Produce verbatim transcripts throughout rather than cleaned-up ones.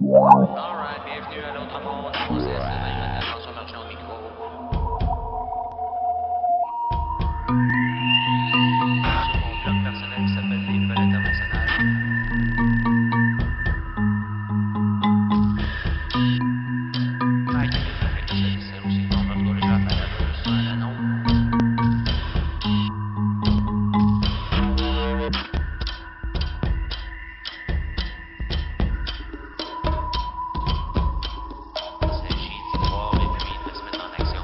Alright, bienvenue à l'autre monde, à Moses, Emmanuel François Marchand au micro. Sur mon blog personnel qui s'appelle Les Nouvelles Internationales. Ah, il y a des effets qui se desserrent aussi, donc on va trouver le appareil sur un anneau. Il s'agit d'y voir et puis de se mettre en action.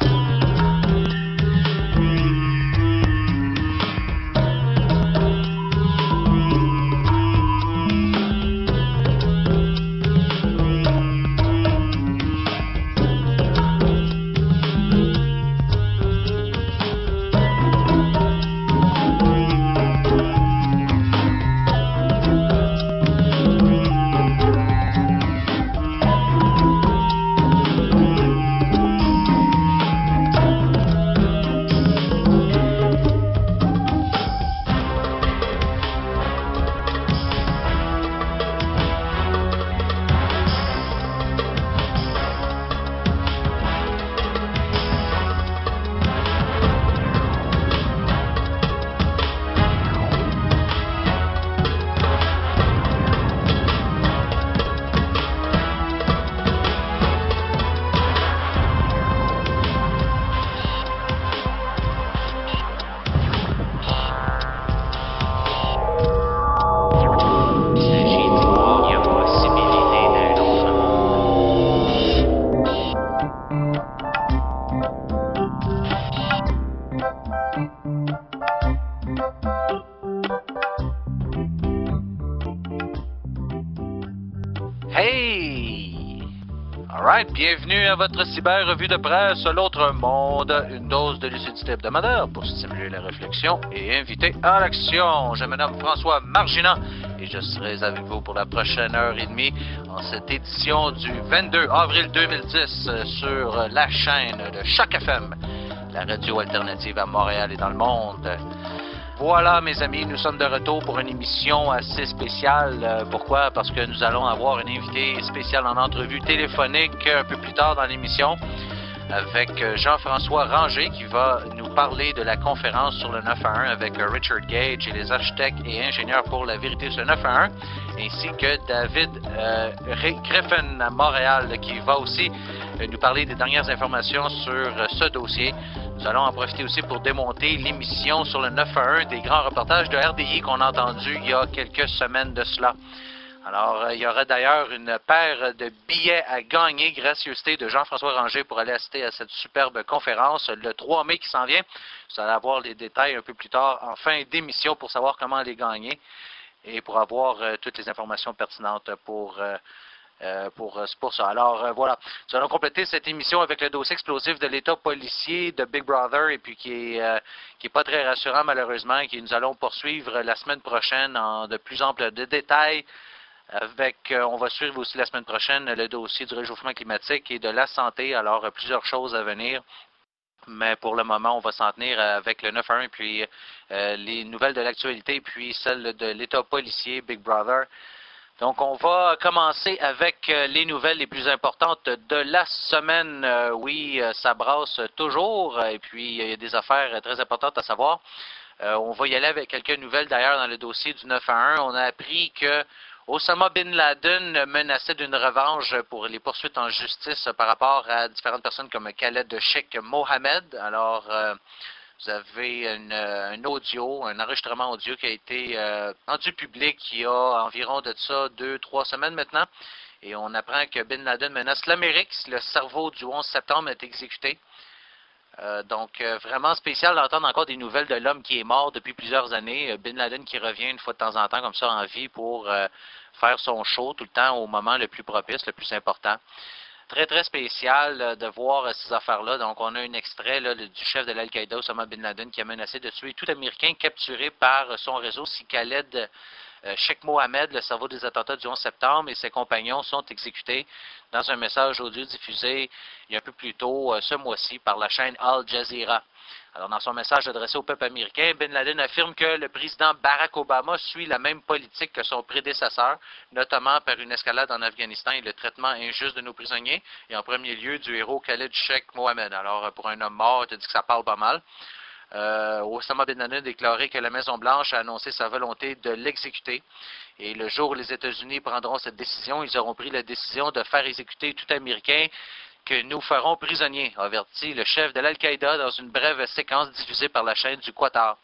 Hey! Alright, bienvenue à votre cyber-revue de presse L'autre monde, une dose de lucidité hebdomadaire pour stimuler la réflexion et inviter à l'action. Je me nomme François Marginant et je serai avec vous pour la prochaine heure et demie en cette édition du vingt-deux avril deux mille dix sur la chaîne de Choc F M, la radio alternative à Montréal et dans le monde. Voilà, mes amis, nous sommes de retour pour une émission assez spéciale. Euh, pourquoi? Parce que nous allons avoir un invité spécial en entrevue téléphonique un peu plus tard dans l'émission avec Jean-François Ranger qui va nous parler de la conférence sur le neuf un un avec Richard Gage et les architectes et ingénieurs pour la vérité sur le neuf un un, ainsi que David euh, Griffin à Montréal qui va aussi euh, nous parler des dernières informations sur euh, ce dossier. Nous allons en profiter aussi pour démonter l'émission sur le neuf un un des grands reportages de R D I qu'on a entendu il y a quelques semaines de cela. Alors, euh, il y aura d'ailleurs une paire de billets à gagner, gracieuseté de Jean-François Ranger pour aller assister à cette superbe conférence le trois mai qui s'en vient. Vous allez avoir les détails un peu plus tard en fin d'émission pour savoir comment les gagner et pour avoir euh, toutes les informations pertinentes pour... Euh, Euh, pour, pour ça. Alors, euh, voilà. Nous allons compléter cette émission avec le dossier explosif de l'État policier de Big Brother et puis qui est, euh, qui est pas très rassurant, malheureusement, et que nous allons poursuivre la semaine prochaine en de plus amples de détails. Avec, euh, on va suivre aussi la semaine prochaine le dossier du réchauffement climatique et de la santé. Alors, euh, plusieurs choses à venir. Mais pour le moment, on va s'en tenir avec le neuf un un, puis euh, les nouvelles de l'actualité, puis celles de l'État policier Big Brother. Donc, on va commencer avec euh, les nouvelles les plus importantes de la semaine. Euh, oui, euh, ça brasse toujours, et puis il y a des affaires très importantes à savoir. Euh, on va y aller avec quelques nouvelles d'ailleurs dans le dossier du neuf un un. On a appris que Osama Bin Laden menaçait d'une revanche pour les poursuites en justice par rapport à différentes personnes comme Khaled Sheikh Mohammed. Alors, euh, vous avez une, un audio, un enregistrement audio qui a été euh, rendu public il y a environ de ça deux, trois semaines maintenant. Et on apprend que Bin Laden menace l'Amérique si le cerveau du onze septembre est exécuté. Euh, donc, euh, vraiment spécial d'entendre encore des nouvelles de l'homme qui est mort depuis plusieurs années. Bin Laden qui revient une fois de temps en temps comme ça en vie pour euh, faire son show tout le temps au moment le plus propice, le plus important. Très, très spécial euh, de voir euh, ces affaires-là. Donc, on a un extrait là, du chef de l'Al-Qaïda, Osama Bin Laden, qui a menacé de tuer tout Américain capturé par euh, son réseau si Khaled euh, Sheikh Mohammed, le cerveau des attentats du onze septembre, et ses compagnons sont exécutés dans un message audio diffusé il y a un peu plus tôt euh, ce mois-ci par la chaîne Al Jazeera. Alors, dans son message adressé au peuple américain, Bin Laden affirme que le président Barack Obama suit la même politique que son prédécesseur, notamment par une escalade en Afghanistan et le traitement injuste de nos prisonniers, et en premier lieu du héros Khalid Sheikh Mohammed. Alors, pour un homme mort, tu dis que ça parle pas mal. Euh, Osama Bin Laden a déclaré que la Maison-Blanche a annoncé sa volonté de l'exécuter. Et le jour où les États-Unis prendront cette décision, ils auront pris la décision de faire exécuter tout Américain que nous ferons prisonnier, a averti le chef de l'Al-Qaïda dans une brève séquence diffusée par la chaîne du Qatar.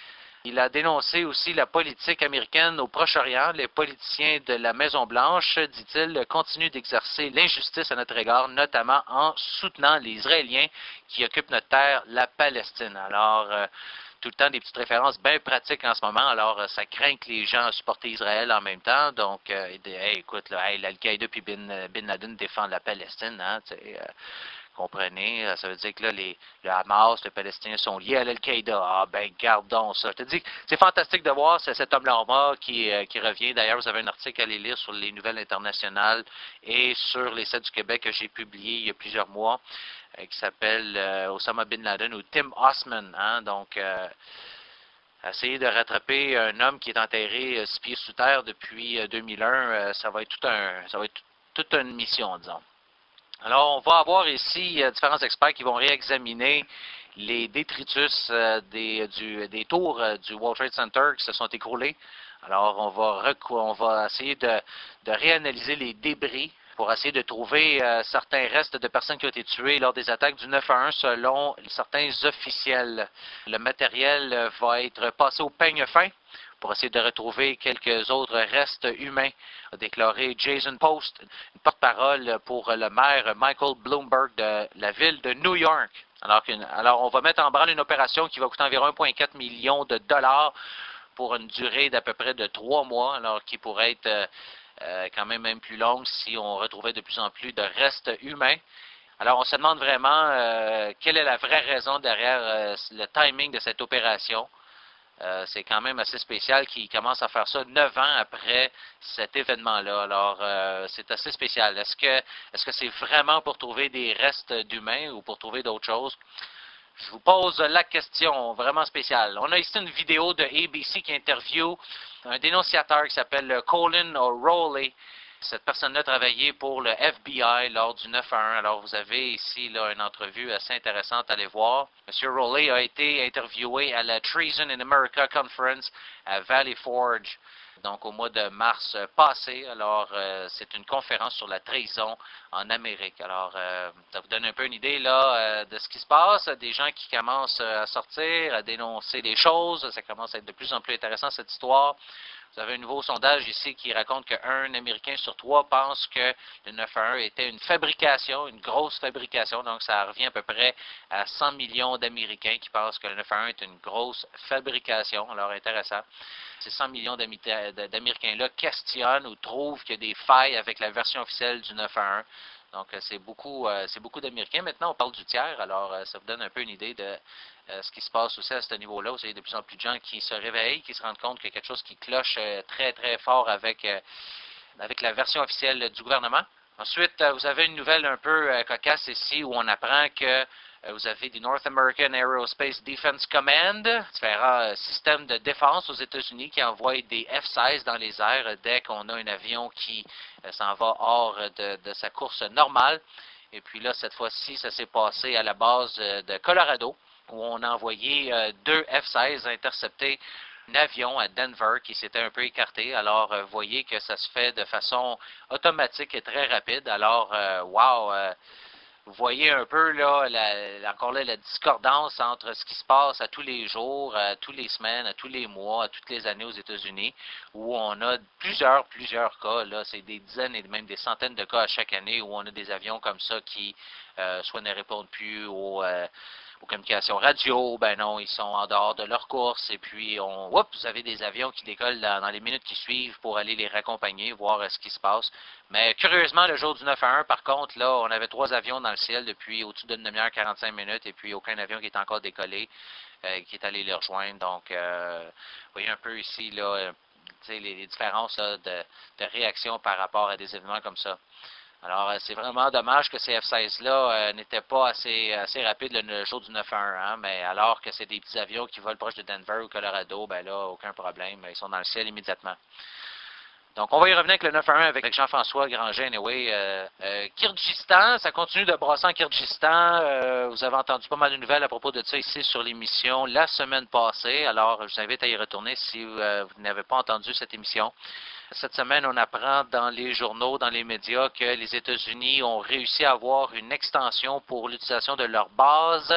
Il a dénoncé aussi la politique américaine au Proche-Orient. Les politiciens de la Maison-Blanche, dit-il, continuent d'exercer l'injustice à notre égard, notamment en soutenant les Israéliens qui occupent notre terre, la Palestine. Alors, euh, tout le temps des petites références bien pratiques en ce moment. Alors, euh, ça craint que les gens supportent Israël en même temps. Donc, euh, hey, écoute, là, hey, l'Al-Qaïda puis Bin, Bin Laden défendent la Palestine, hein, tu sais, euh, comprenez, ça veut dire que là, les, le Hamas, les Palestiniens sont liés à l'Al-Qaïda. Ah ben, gardons ça. Je te dis que c'est fantastique de voir c'est cet homme-là qui, euh, qui revient. D'ailleurs, vous avez un article à aller lire sur les nouvelles internationales et sur les sites du Québec que j'ai publié il y a plusieurs mois, euh, qui s'appelle euh, Osama Bin Laden ou Tim Osman. Hein, donc, euh, essayer de rattraper un homme qui est enterré euh, six pieds sous terre depuis euh, deux mille un, euh, ça va être tout un, ça va être toute une mission, disons. Alors, on va avoir ici euh, différents experts qui vont réexaminer les détritus euh, des, du, des tours euh, du World Trade Center qui se sont écroulés. Alors, on va, on va essayer de, de réanalyser les débris pour essayer de trouver euh, certains restes de personnes qui ont été tuées lors des attaques du neuf un un selon certains officiels. Le matériel euh, va être passé au peigne fin pour essayer de retrouver quelques autres restes humains, a déclaré Jason Post, une porte-parole pour le maire Michael Bloomberg de la ville de New York. Alors, alors on va mettre en branle une opération qui va coûter environ un virgule quatre million de dollars pour une durée d'à peu près de trois mois, alors qui pourrait être euh, euh, quand même même plus longue si on retrouvait de plus en plus de restes humains. Alors, on se demande vraiment euh, quelle est la vraie raison derrière euh, le timing de cette opération. Euh, c'est quand même assez spécial qu'ils commencent à faire ça neuf ans après cet événement-là. Alors, euh, c'est assez spécial. Est-ce que est-ce que c'est vraiment pour trouver des restes d'humains ou pour trouver d'autres choses? Je vous pose la question vraiment spéciale. On a ici une vidéo de A B C qui interviewe un dénonciateur qui s'appelle Colin O'Reilly. Cette personne-là travaillait pour le F B I lors du neuf un un. Alors, vous avez ici là, une entrevue assez intéressante à aller voir. M. Rowley a été interviewé à la Treason in America Conference à Valley Forge, donc au mois de mars passé. Alors, euh, c'est une conférence sur la trahison en Amérique. Alors, euh, ça vous donne un peu une idée là euh, de ce qui se passe. Des gens qui commencent à sortir, à dénoncer des choses. Ça commence à être de plus en plus intéressant, cette histoire. Vous avez un nouveau sondage ici qui raconte qu'un Américain sur trois pense que le neuf un un était une fabrication, une grosse fabrication. Donc, ça revient à peu près à cent millions d'Américains qui pensent que le neuf un un est une grosse fabrication. Alors, intéressant. Ces cent millions d'Américains-là questionnent ou trouvent qu'il y a des failles avec la version officielle du neuf un un. Donc, c'est beaucoup, euh, c'est beaucoup d'Américains. Maintenant, on parle du tiers. Alors, euh, ça vous donne un peu une idée de euh, ce qui se passe aussi à ce niveau-là. Vous avez de plus en plus de gens qui se réveillent, qui se rendent compte qu'il y a quelque chose qui cloche euh, très, très fort avec, euh, avec la version officielle du gouvernement. Ensuite, euh, vous avez une nouvelle un peu euh, cocasse ici où on apprend que euh, vous avez du North American Aerospace Defense Command, différents euh, systèmes de défense aux États-Unis qui envoient des F seize dans les airs euh, dès qu'on a un avion qui euh, s'en va hors de, de sa course normale. Et puis là, cette fois-ci, ça s'est passé à la base euh, de Colorado, où on a envoyé euh, deux F seize intercepter un avion à Denver qui s'était un peu écarté. Alors, euh, vous voyez que ça se fait de façon automatique et très rapide. Alors, euh, wow! Euh, vous voyez un peu, là, la, encore là, la discordance entre ce qui se passe à tous les jours, à tous les semaines, à tous les mois, à toutes les années aux États-Unis, où on a plusieurs, plusieurs cas, là, c'est des dizaines et même des centaines de cas à chaque année où on a des avions comme ça qui euh, soit ne répondent plus aux, euh, aux communications radio, ben non, ils sont en dehors de leur course, et puis on, oups, vous avez des avions qui décollent dans, dans les minutes qui suivent pour aller les raccompagner, voir euh, ce qui se passe. Mais curieusement, le jour du neuf un un, par contre, là, on avait trois avions dans le ciel depuis au-dessus d'une demi-heure, quarante-cinq minutes, et puis aucun avion qui est encore décollé, euh, qui est allé les rejoindre. Donc, euh, vous voyez un peu ici, là, euh, les, les différences là, de, de réaction par rapport à des événements comme ça. Alors, euh, c'est vraiment dommage que ces F seize-là euh, n'étaient pas assez, assez rapides le, le jour du neuf un un, hein, mais alors que c'est des petits avions qui volent proche de Denver ou Colorado, ben là, aucun problème, ils sont dans le ciel immédiatement. Donc, on va y revenir avec le neuf un un avec Jean-François Granger, anyway. Euh, euh, Kyrgyzstan, ça continue de brasser en Kyrgyzstan. Euh, vous avez entendu pas mal de nouvelles à propos de ça ici sur l'émission la semaine passée. Alors, je vous invite à y retourner si euh, vous n'avez pas entendu cette émission. Cette semaine, on apprend dans les journaux, dans les médias, que les États-Unis ont réussi à avoir une extension pour l'utilisation de leur base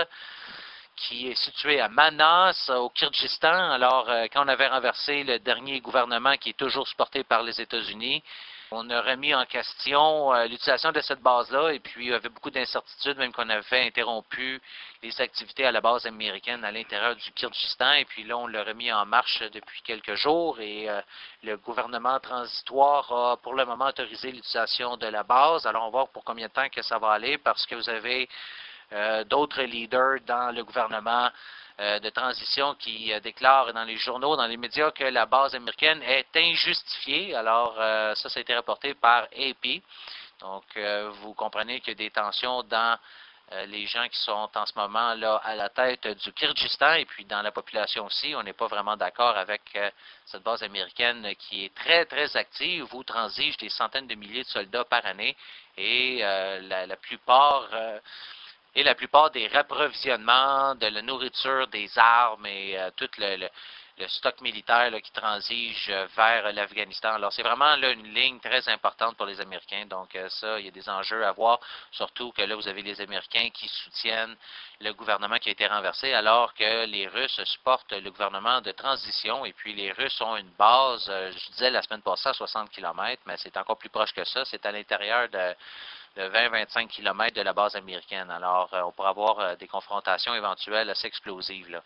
qui est situé à Manas, au Kyrgyzstan. Alors, euh, quand on avait renversé le dernier gouvernement qui est toujours supporté par les États-Unis, on a remis en question euh, l'utilisation de cette base-là et puis il y avait beaucoup d'incertitudes, même qu'on avait interrompu les activités à la base américaine à l'intérieur du Kyrgyzstan. Et puis là, on l'a remis en marche depuis quelques jours et euh, le gouvernement transitoire a pour le moment autorisé l'utilisation de la base. Alors, on va voir pour combien de temps que ça va aller parce que vous avez Euh, d'autres leaders dans le gouvernement euh, de transition qui euh, déclarent dans les journaux, dans les médias, que la base américaine est injustifiée. Alors, euh, ça, ça a été rapporté par A P. Donc, euh, vous comprenez qu'il y a des tensions dans euh, les gens qui sont en ce moment là à la tête du Kyrgyzstan et puis dans la population aussi. On n'est pas vraiment d'accord avec euh, cette base américaine qui est très, très active, où transigent des centaines de milliers de soldats par année et euh, la, la plupart... Euh, Et la plupart des rapprovisionnements, de la nourriture, des armes et euh, tout le, le, le stock militaire là, qui transige euh, vers l'Afghanistan. Alors, c'est vraiment là une ligne très importante pour les Américains. Donc, euh, ça, il y a des enjeux à voir, surtout que là, vous avez les Américains qui soutiennent le gouvernement qui a été renversé, alors que les Russes supportent le gouvernement de transition. Et puis, les Russes ont une base, euh, je disais la semaine passée, à soixante kilomètres, mais c'est encore plus proche que ça. C'est à l'intérieur de de vingt à vingt-cinq kilomètres de la base américaine. Alors, euh, on pourra avoir euh, des confrontations éventuelles assez explosives, là.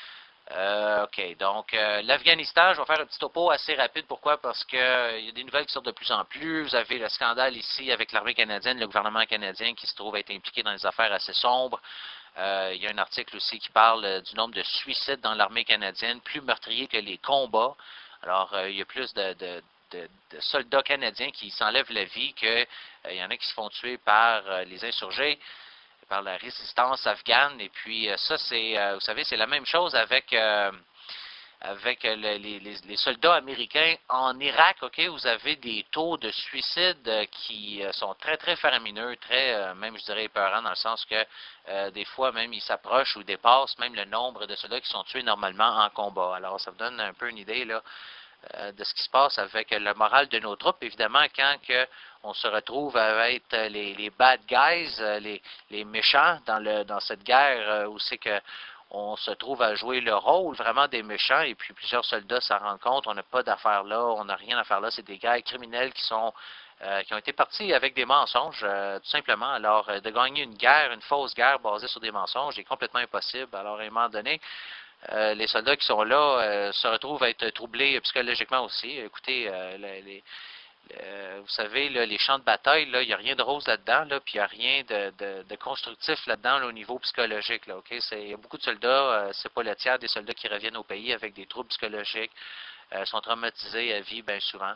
Euh, OK. Donc, euh, l'Afghanistan, je vais faire un petit topo assez rapide. Pourquoi? Parce qu'il euh, y a des nouvelles qui sortent de plus en plus. Vous avez le scandale ici avec l'armée canadienne, le gouvernement canadien qui se trouve être impliqué dans des affaires assez sombres. Euh, il y a un article aussi qui parle euh, du nombre de suicides dans l'armée canadienne, plus meurtrier que les combats. Alors, euh, il y a plus de, de De, de soldats canadiens qui s'enlèvent la vie qu'il euh, y en a qui se font tuer par euh, les insurgés, par la résistance afghane. Et puis euh, ça, c'est, euh, vous savez, c'est la même chose avec, euh, avec le, les, les, les soldats américains en Irak. Ok, vous avez des taux de suicide euh, qui euh, sont très, très faramineux, très, euh, même je dirais, épeurants, dans le sens que euh, des fois, même, ils s'approchent ou dépassent même le nombre de soldats qui sont tués normalement en combat. Alors, ça vous donne un peu une idée, là, de ce qui se passe avec le moral de nos troupes. Évidemment, quand que on se retrouve à être les, les bad guys, les, les méchants dans, le, dans cette guerre où c'est que on se trouve à jouer le rôle vraiment des méchants et puis plusieurs soldats s'en rendent compte, on n'a pas d'affaires là, on n'a rien à faire là, c'est des guerres criminels qui sont euh, qui ont été partis avec des mensonges, euh, tout simplement. Alors, euh, de gagner une guerre, une fausse guerre basée sur des mensonges est complètement impossible. Alors, à un moment donné, Euh, les soldats qui sont là euh, se retrouvent à être troublés psychologiquement aussi. Écoutez, euh, les, les, euh, vous savez, là, les champs de bataille, là, il n'y a rien de rose là-dedans, là, puis il n'y a rien de, de, de constructif là-dedans là, au niveau psychologique. Là, okay? C'est, il y a beaucoup de soldats, euh, c'est pas le tiers des soldats qui reviennent au pays avec des troubles psychologiques, euh, sont traumatisés à vie bien souvent.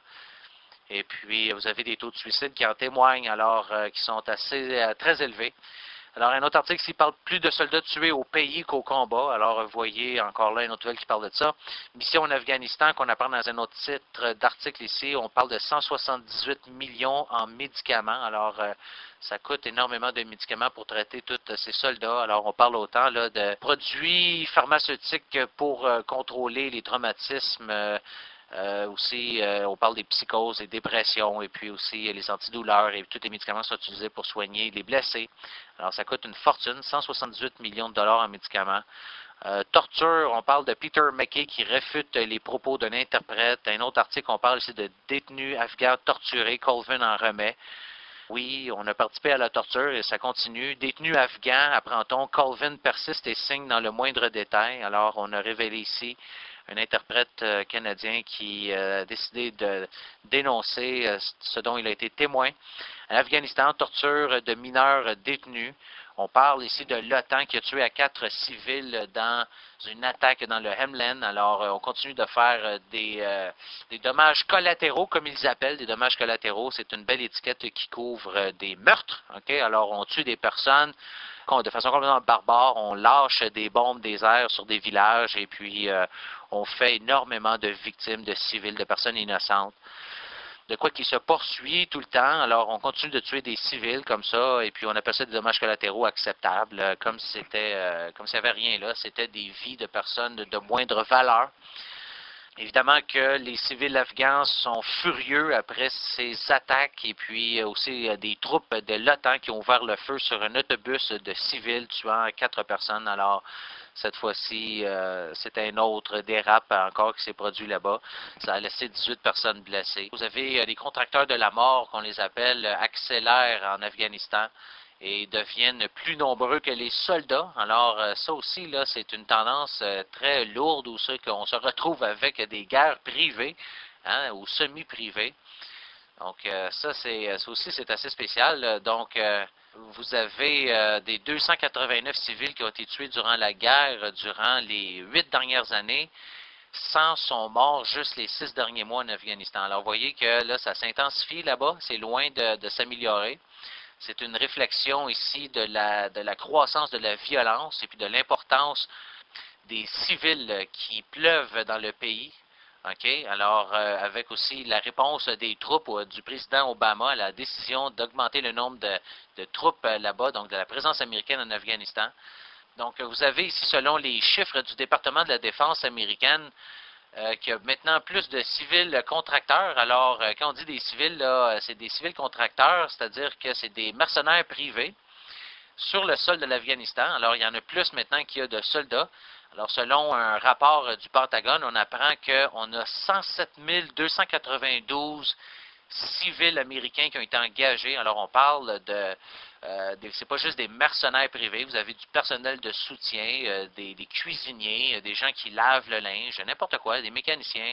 Et puis, vous avez des taux de suicide qui en témoignent, alors euh, qui sont assez euh, très élevés. Alors, un autre article ici parle plus de soldats tués au pays qu'au combat. Alors, vous voyez encore là une autre nouvelle qui parle de ça. Mission en Afghanistan, qu'on apprend dans un autre titre d'article ici, on parle de cent soixante-dix-huit millions en médicaments. Alors, euh, ça coûte énormément de médicaments pour traiter tous ces soldats. Alors, on parle autant là, de produits pharmaceutiques pour euh, contrôler les traumatismes. Euh, Euh, aussi, euh, on parle des psychoses, des dépressions, et puis aussi euh, les antidouleurs, et tous les médicaments sont utilisés pour soigner les blessés. Alors, ça coûte une fortune, cent soixante-dix-huit millions de dollars en médicaments. Euh, torture, on parle de Peter McKay qui réfute les propos d'un interprète. Un autre article, on parle ici de détenus afghans torturés. Colvin en remet. Oui, on a participé à la torture et ça continue. Détenus afghans, apprend-on, Colvin persiste et signe dans le moindre détail. Alors, on a révélé ici un interprète euh, canadien qui euh, a décidé de dénoncer euh, ce dont il a été témoin. En Afghanistan, torture de mineurs détenus. On parle ici de l'OTAN qui a tué à quatre civils dans une attaque dans le Helmand. Alors, euh, on continue de faire euh, des, euh, des dommages collatéraux, comme ils appellent, des dommages collatéraux. C'est une belle étiquette qui couvre euh, des meurtres. Okay? Alors, on tue des personnes de façon complètement barbare. On lâche des bombes des airs sur des villages et puis euh, on fait énormément de victimes, de civils, de personnes innocentes. De quoi qui se poursuit tout le temps. Alors, on continue de tuer des civils comme ça, et puis on appelle ça des dommages collatéraux acceptables, comme si c'était, euh, comme s'il n'y avait rien là. C'était des vies de personnes de, de moindre valeur. Évidemment que les civils afghans sont furieux après ces attaques et puis aussi des troupes de l'OTAN qui ont ouvert le feu sur un autobus de civils tuant quatre personnes. Alors, cette fois-ci, euh, c'était un autre dérape encore qui s'est produit là-bas. Ça a laissé dix-huit personnes blessées. Vous avez euh, les contracteurs de la mort, qu'on les appelle, euh, accélèrent en Afghanistan et deviennent plus nombreux que les soldats. Alors, euh, ça aussi, là, c'est une tendance euh, très lourde où ça, qu'on se retrouve avec des guerres privées, hein, ou semi-privées. Donc, euh, ça, c'est, ça aussi, c'est assez spécial. Donc, euh, vous avez euh, des deux cent quatre-vingt-neuf civils qui ont été tués durant la guerre durant les huit dernières années. cent sont morts juste les six derniers mois en Afghanistan. Alors, vous voyez que là, ça s'intensifie là-bas. C'est loin de, de s'améliorer. C'est une réflexion ici de la, de la croissance de la violence et puis de l'importance des civils qui pleuvent dans le pays. OK? Alors, euh, avec aussi la réponse des troupes euh, du président Obama à la décision d'augmenter le nombre de, de troupes euh, là-bas, donc de la présence américaine en Afghanistan. Donc, vous avez ici, selon les chiffres du département de la défense américaine, euh, qu'il y a maintenant plus de civils contracteurs. Alors, euh, quand on dit des civils, là, c'est des civils contracteurs, c'est-à-dire que c'est des mercenaires privés sur le sol de l'Afghanistan. Alors, il y en a plus maintenant qu'il y a de soldats. Alors, selon un rapport du Pentagone, on apprend qu'on a cent sept mille deux cent quatre-vingt-douze civils américains qui ont été engagés. Alors, on parle de... Euh, c'est pas juste des mercenaires privés, vous avez du personnel de soutien, euh, des, des cuisiniers, euh, des gens qui lavent le linge, n'importe quoi, des mécaniciens.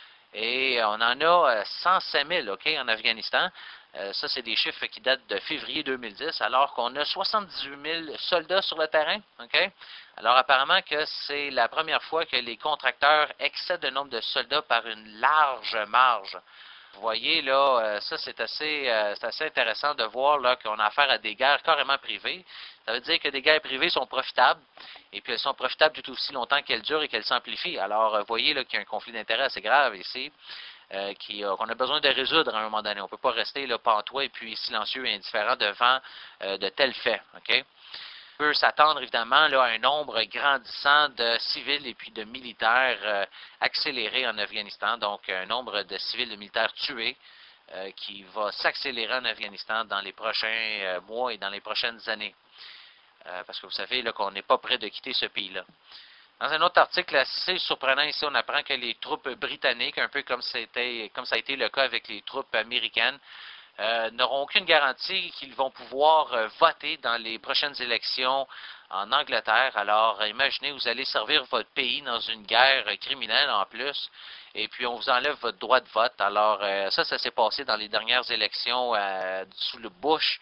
Et on en a euh, cent cinq mille, OK, en Afghanistan. Euh, ça, c'est des chiffres qui datent de février deux mille dix, alors qu'on a soixante-dix-huit mille soldats sur le terrain, OK? Alors, apparemment que c'est la première fois que les contracteurs excèdent le nombre de soldats par une large marge. Vous voyez, là, euh, ça, c'est assez, euh, c'est assez intéressant de voir là qu'on a affaire à des guerres carrément privées. Ça veut dire que des guerres privées sont profitables, et puis elles sont profitables tout aussi longtemps qu'elles durent et qu'elles s'amplifient. Alors, vous voyez là qu'il y a un conflit d'intérêts assez grave ici. Euh, qui, euh, qu'on a besoin de résoudre à un moment donné. On ne peut pas rester là, pantois et puis silencieux et indifférent devant euh, de tels faits. Okay? On peut s'attendre évidemment là, à un nombre grandissant de civils et puis de militaires euh, accélérés en Afghanistan, donc un nombre de civils et de militaires tués euh, qui va s'accélérer en Afghanistan dans les prochains euh, mois et dans les prochaines années. Euh, parce que vous savez là, qu'on n'est pas prêt de quitter ce pays-là. Dans un autre article assez surprenant ici, on apprend que les troupes britanniques, un peu comme, c'était, comme ça a été le cas avec les troupes américaines, euh, n'auront aucune garantie qu'ils vont pouvoir euh, voter dans les prochaines élections en Angleterre. Alors, imaginez, vous allez servir votre pays dans une guerre criminelle en plus, et puis on vous enlève votre droit de vote. Alors, euh, ça, ça s'est passé dans les dernières élections euh, sous le Bush,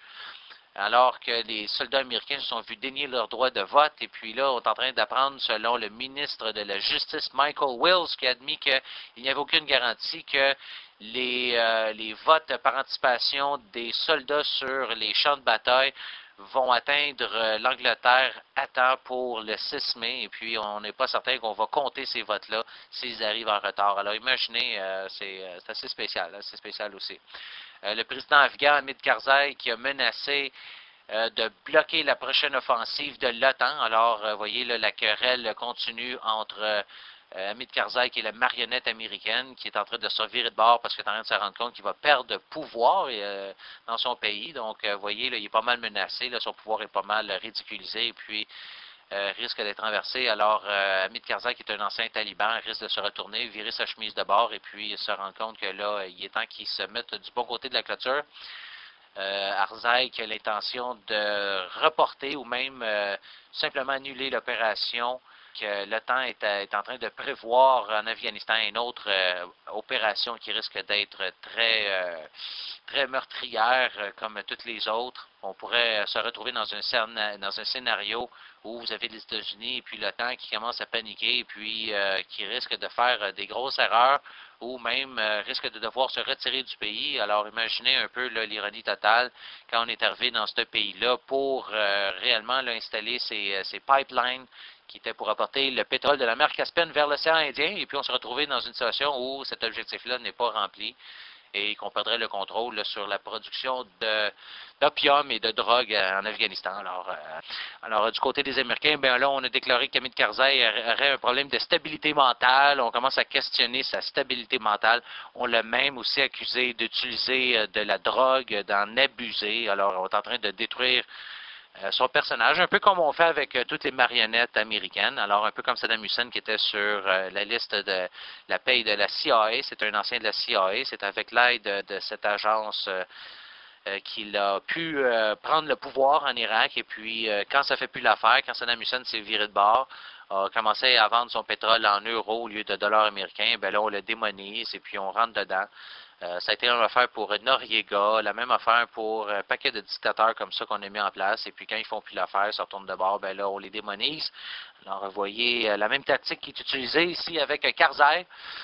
alors que les soldats américains se sont vus dénier leur droit de vote. Et puis là, on est en train d'apprendre, selon le ministre de la Justice, Michael Wills, qui a admis qu'il n'y avait aucune garantie que les, euh, les votes par anticipation des soldats sur les champs de bataille vont atteindre euh, l'Angleterre à temps pour le six mai. Et puis, on n'est pas certain qu'on va compter ces votes-là s'ils arrivent en retard. Alors, imaginez, euh, c'est, euh, c'est assez spécial. Hein, c'est spécial aussi. Euh, le président afghan Hamid Karzai qui a menacé euh, de bloquer la prochaine offensive de l'OTAN. Alors, vous euh, voyez, là, la querelle continue entre euh, Hamid Karzai, qui est la marionnette américaine, qui est en train de se virer de bord parce qu'il est en train de se rendre compte qu'il va perdre pouvoir euh, dans son pays. Donc, euh, vous voyez, là, il est pas mal menacé. Là, son pouvoir est pas mal ridiculisé. Et puis, Euh, risque d'être renversé. Alors, euh, Hamid Karzai, qui est un ancien taliban, risque de se retourner, virer sa chemise de bord et puis se rendre compte que là, il est temps qu'il se mette du bon côté de la clôture. Euh, Karzai qui a l'intention de reporter ou même euh, simplement annuler l'opération que l'OTAN est, est en train de prévoir en Afghanistan une autre euh, opération qui risque d'être très, euh, très meurtrière euh, comme toutes les autres. On pourrait se retrouver dans un, dans un scénario où vous avez les États-Unis et puis l'OTAN qui commence à paniquer et puis euh, qui risque de faire des grosses erreurs ou même euh, risque de devoir se retirer du pays. Alors imaginez un peu l'ironie totale quand on est arrivé dans ce pays-là pour euh, réellement là, installer ces, ces pipelines qui étaient pour apporter le pétrole de la mer Caspienne vers l'océan Indien et puis on se retrouvait dans une situation où cet objectif-là n'est pas rempli et qu'on perdrait le contrôle là, sur la production d'opium et de drogue en Afghanistan. Alors, euh, alors du côté des Américains, bien là, on a déclaré qu'Hamid Karzai aurait un problème de stabilité mentale. On commence à questionner sa stabilité mentale. On l'a même aussi accusé d'utiliser de la drogue, d'en abuser. Alors, on est en train de détruire Euh, son personnage, un peu comme on fait avec euh, toutes les marionnettes américaines, alors un peu comme Saddam Hussein qui était sur euh, la liste de la paye de la C I A, c'est un ancien de la C I A, c'est avec l'aide de, de cette agence euh, euh, qu'il a pu euh, prendre le pouvoir en Irak et puis euh, quand ça fait plus l'affaire, quand Saddam Hussein s'est viré de bord, a commencé à vendre son pétrole en euros au lieu de dollars américains, ben là on le démonise et puis on rentre dedans. Euh, ça a été la même affaire pour Noriega, la même affaire pour un paquet de dictateurs comme ça qu'on a mis en place. Et puis quand ils font plus l'affaire, ils se retournent de bord, ben là, on les démonise. Alors, vous voyez, euh, la même tactique qui est utilisée ici avec Karzai.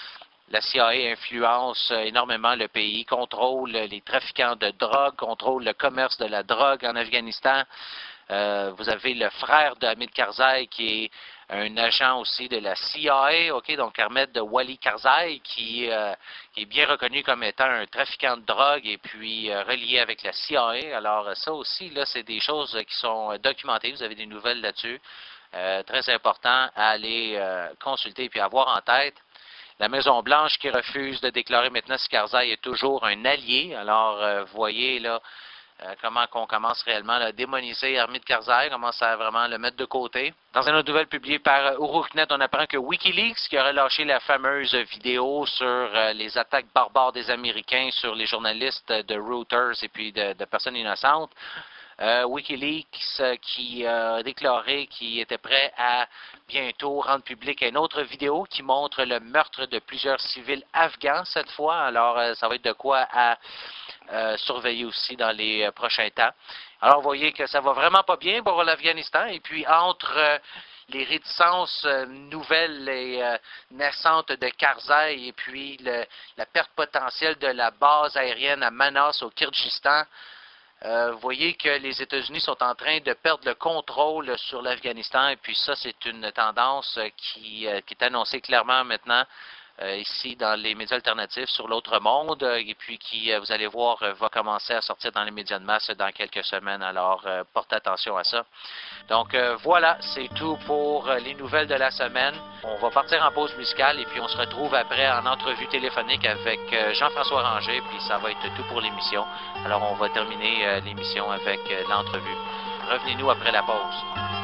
La C I A influence énormément le pays, contrôle les trafiquants de drogue, contrôle le commerce de la drogue en Afghanistan. Euh, vous avez le frère de Hamid Karzai qui est un agent aussi de la C I A, ok, donc Ahmed de Wali Karzai, qui, euh, qui est bien reconnu comme étant un trafiquant de drogue et puis euh, relié avec la C I A. Alors ça aussi, là, c'est des choses qui sont documentées. Vous avez des nouvelles là-dessus. Euh, très important à aller euh, consulter et puis avoir en tête. La Maison-Blanche qui refuse de déclarer maintenant si Karzai est toujours un allié. Alors, euh, vous voyez là euh, comment qu'on commence réellement à démoniser Hamid Karzai, commence à vraiment le mettre de côté. Dans une autre nouvelle publiée par Uruknet, on apprend que Wikileaks, qui aurait lâché la fameuse vidéo sur euh, les attaques barbares des Américains sur les journalistes de Reuters et puis de, de personnes innocentes, Euh, Wikileaks euh, qui a euh, déclaré qu'il était prêt à bientôt rendre public une autre vidéo qui montre le meurtre de plusieurs civils afghans cette fois. Alors, euh, ça va être de quoi à euh, surveiller aussi dans les euh, prochains temps. Alors, vous voyez que ça va vraiment pas bien pour l'Afghanistan. Et puis, entre euh, les réticences euh, nouvelles et euh, naissantes de Karzai et puis le, la perte potentielle de la base aérienne à Manas au Kyrgyzstan, Euh, vous voyez que les États-Unis sont en train de perdre le contrôle sur l'Afghanistan et puis ça, c'est une tendance qui, euh, qui est annoncée clairement maintenant euh, ici dans les médias alternatifs sur l'autre monde et puis qui, euh, vous allez voir, euh, va commencer à sortir dans les médias de masse dans quelques semaines. Alors, euh, portez attention à ça. Donc, euh, voilà, c'est tout pour euh, les nouvelles de la semaine. On va partir en pause musicale et puis on se retrouve après en entrevue téléphonique avec euh, Jean-François Ranger, puis ça va être tout pour l'émission. Alors, on va terminer euh, l'émission avec euh, l'entrevue. Revenez-nous après la pause.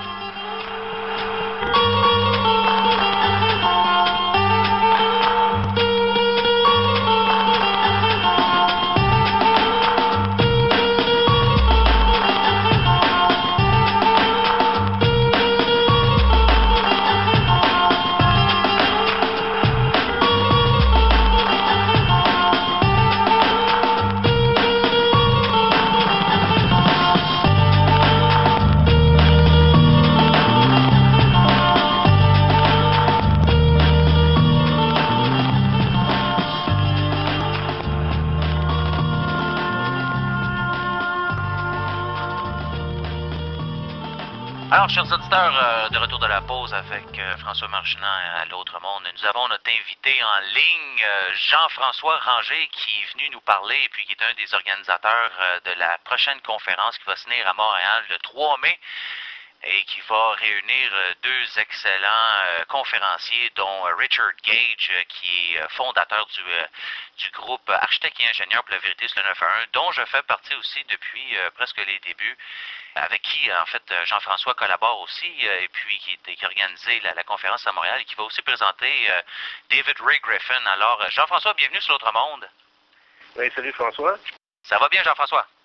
Alors, chers auditeurs, euh, de retour de la pause avec euh, François Marginant à l'autre monde, nous avons notre invité en ligne, euh, Jean-François Ranger, qui est venu nous parler et puis qui est un des organisateurs euh, de la prochaine conférence qui va se tenir à Montréal le trois mai et qui va réunir euh, deux excellents euh, conférenciers, dont euh, Richard Gage, euh, qui est euh, fondateur du, euh, du groupe Architectes et ingénieurs pour la vérité sur le neuf un un, dont je fais partie aussi depuis euh, presque les débuts, avec qui, en fait, Jean-François collabore aussi, euh, et puis qui, qui a organisé la, la conférence à Montréal, et qui va aussi présenter euh, David Ray Griffin. Alors, Jean-François, bienvenue sur l'autre monde. Oui, salut François. Ça va bien, Jean-François?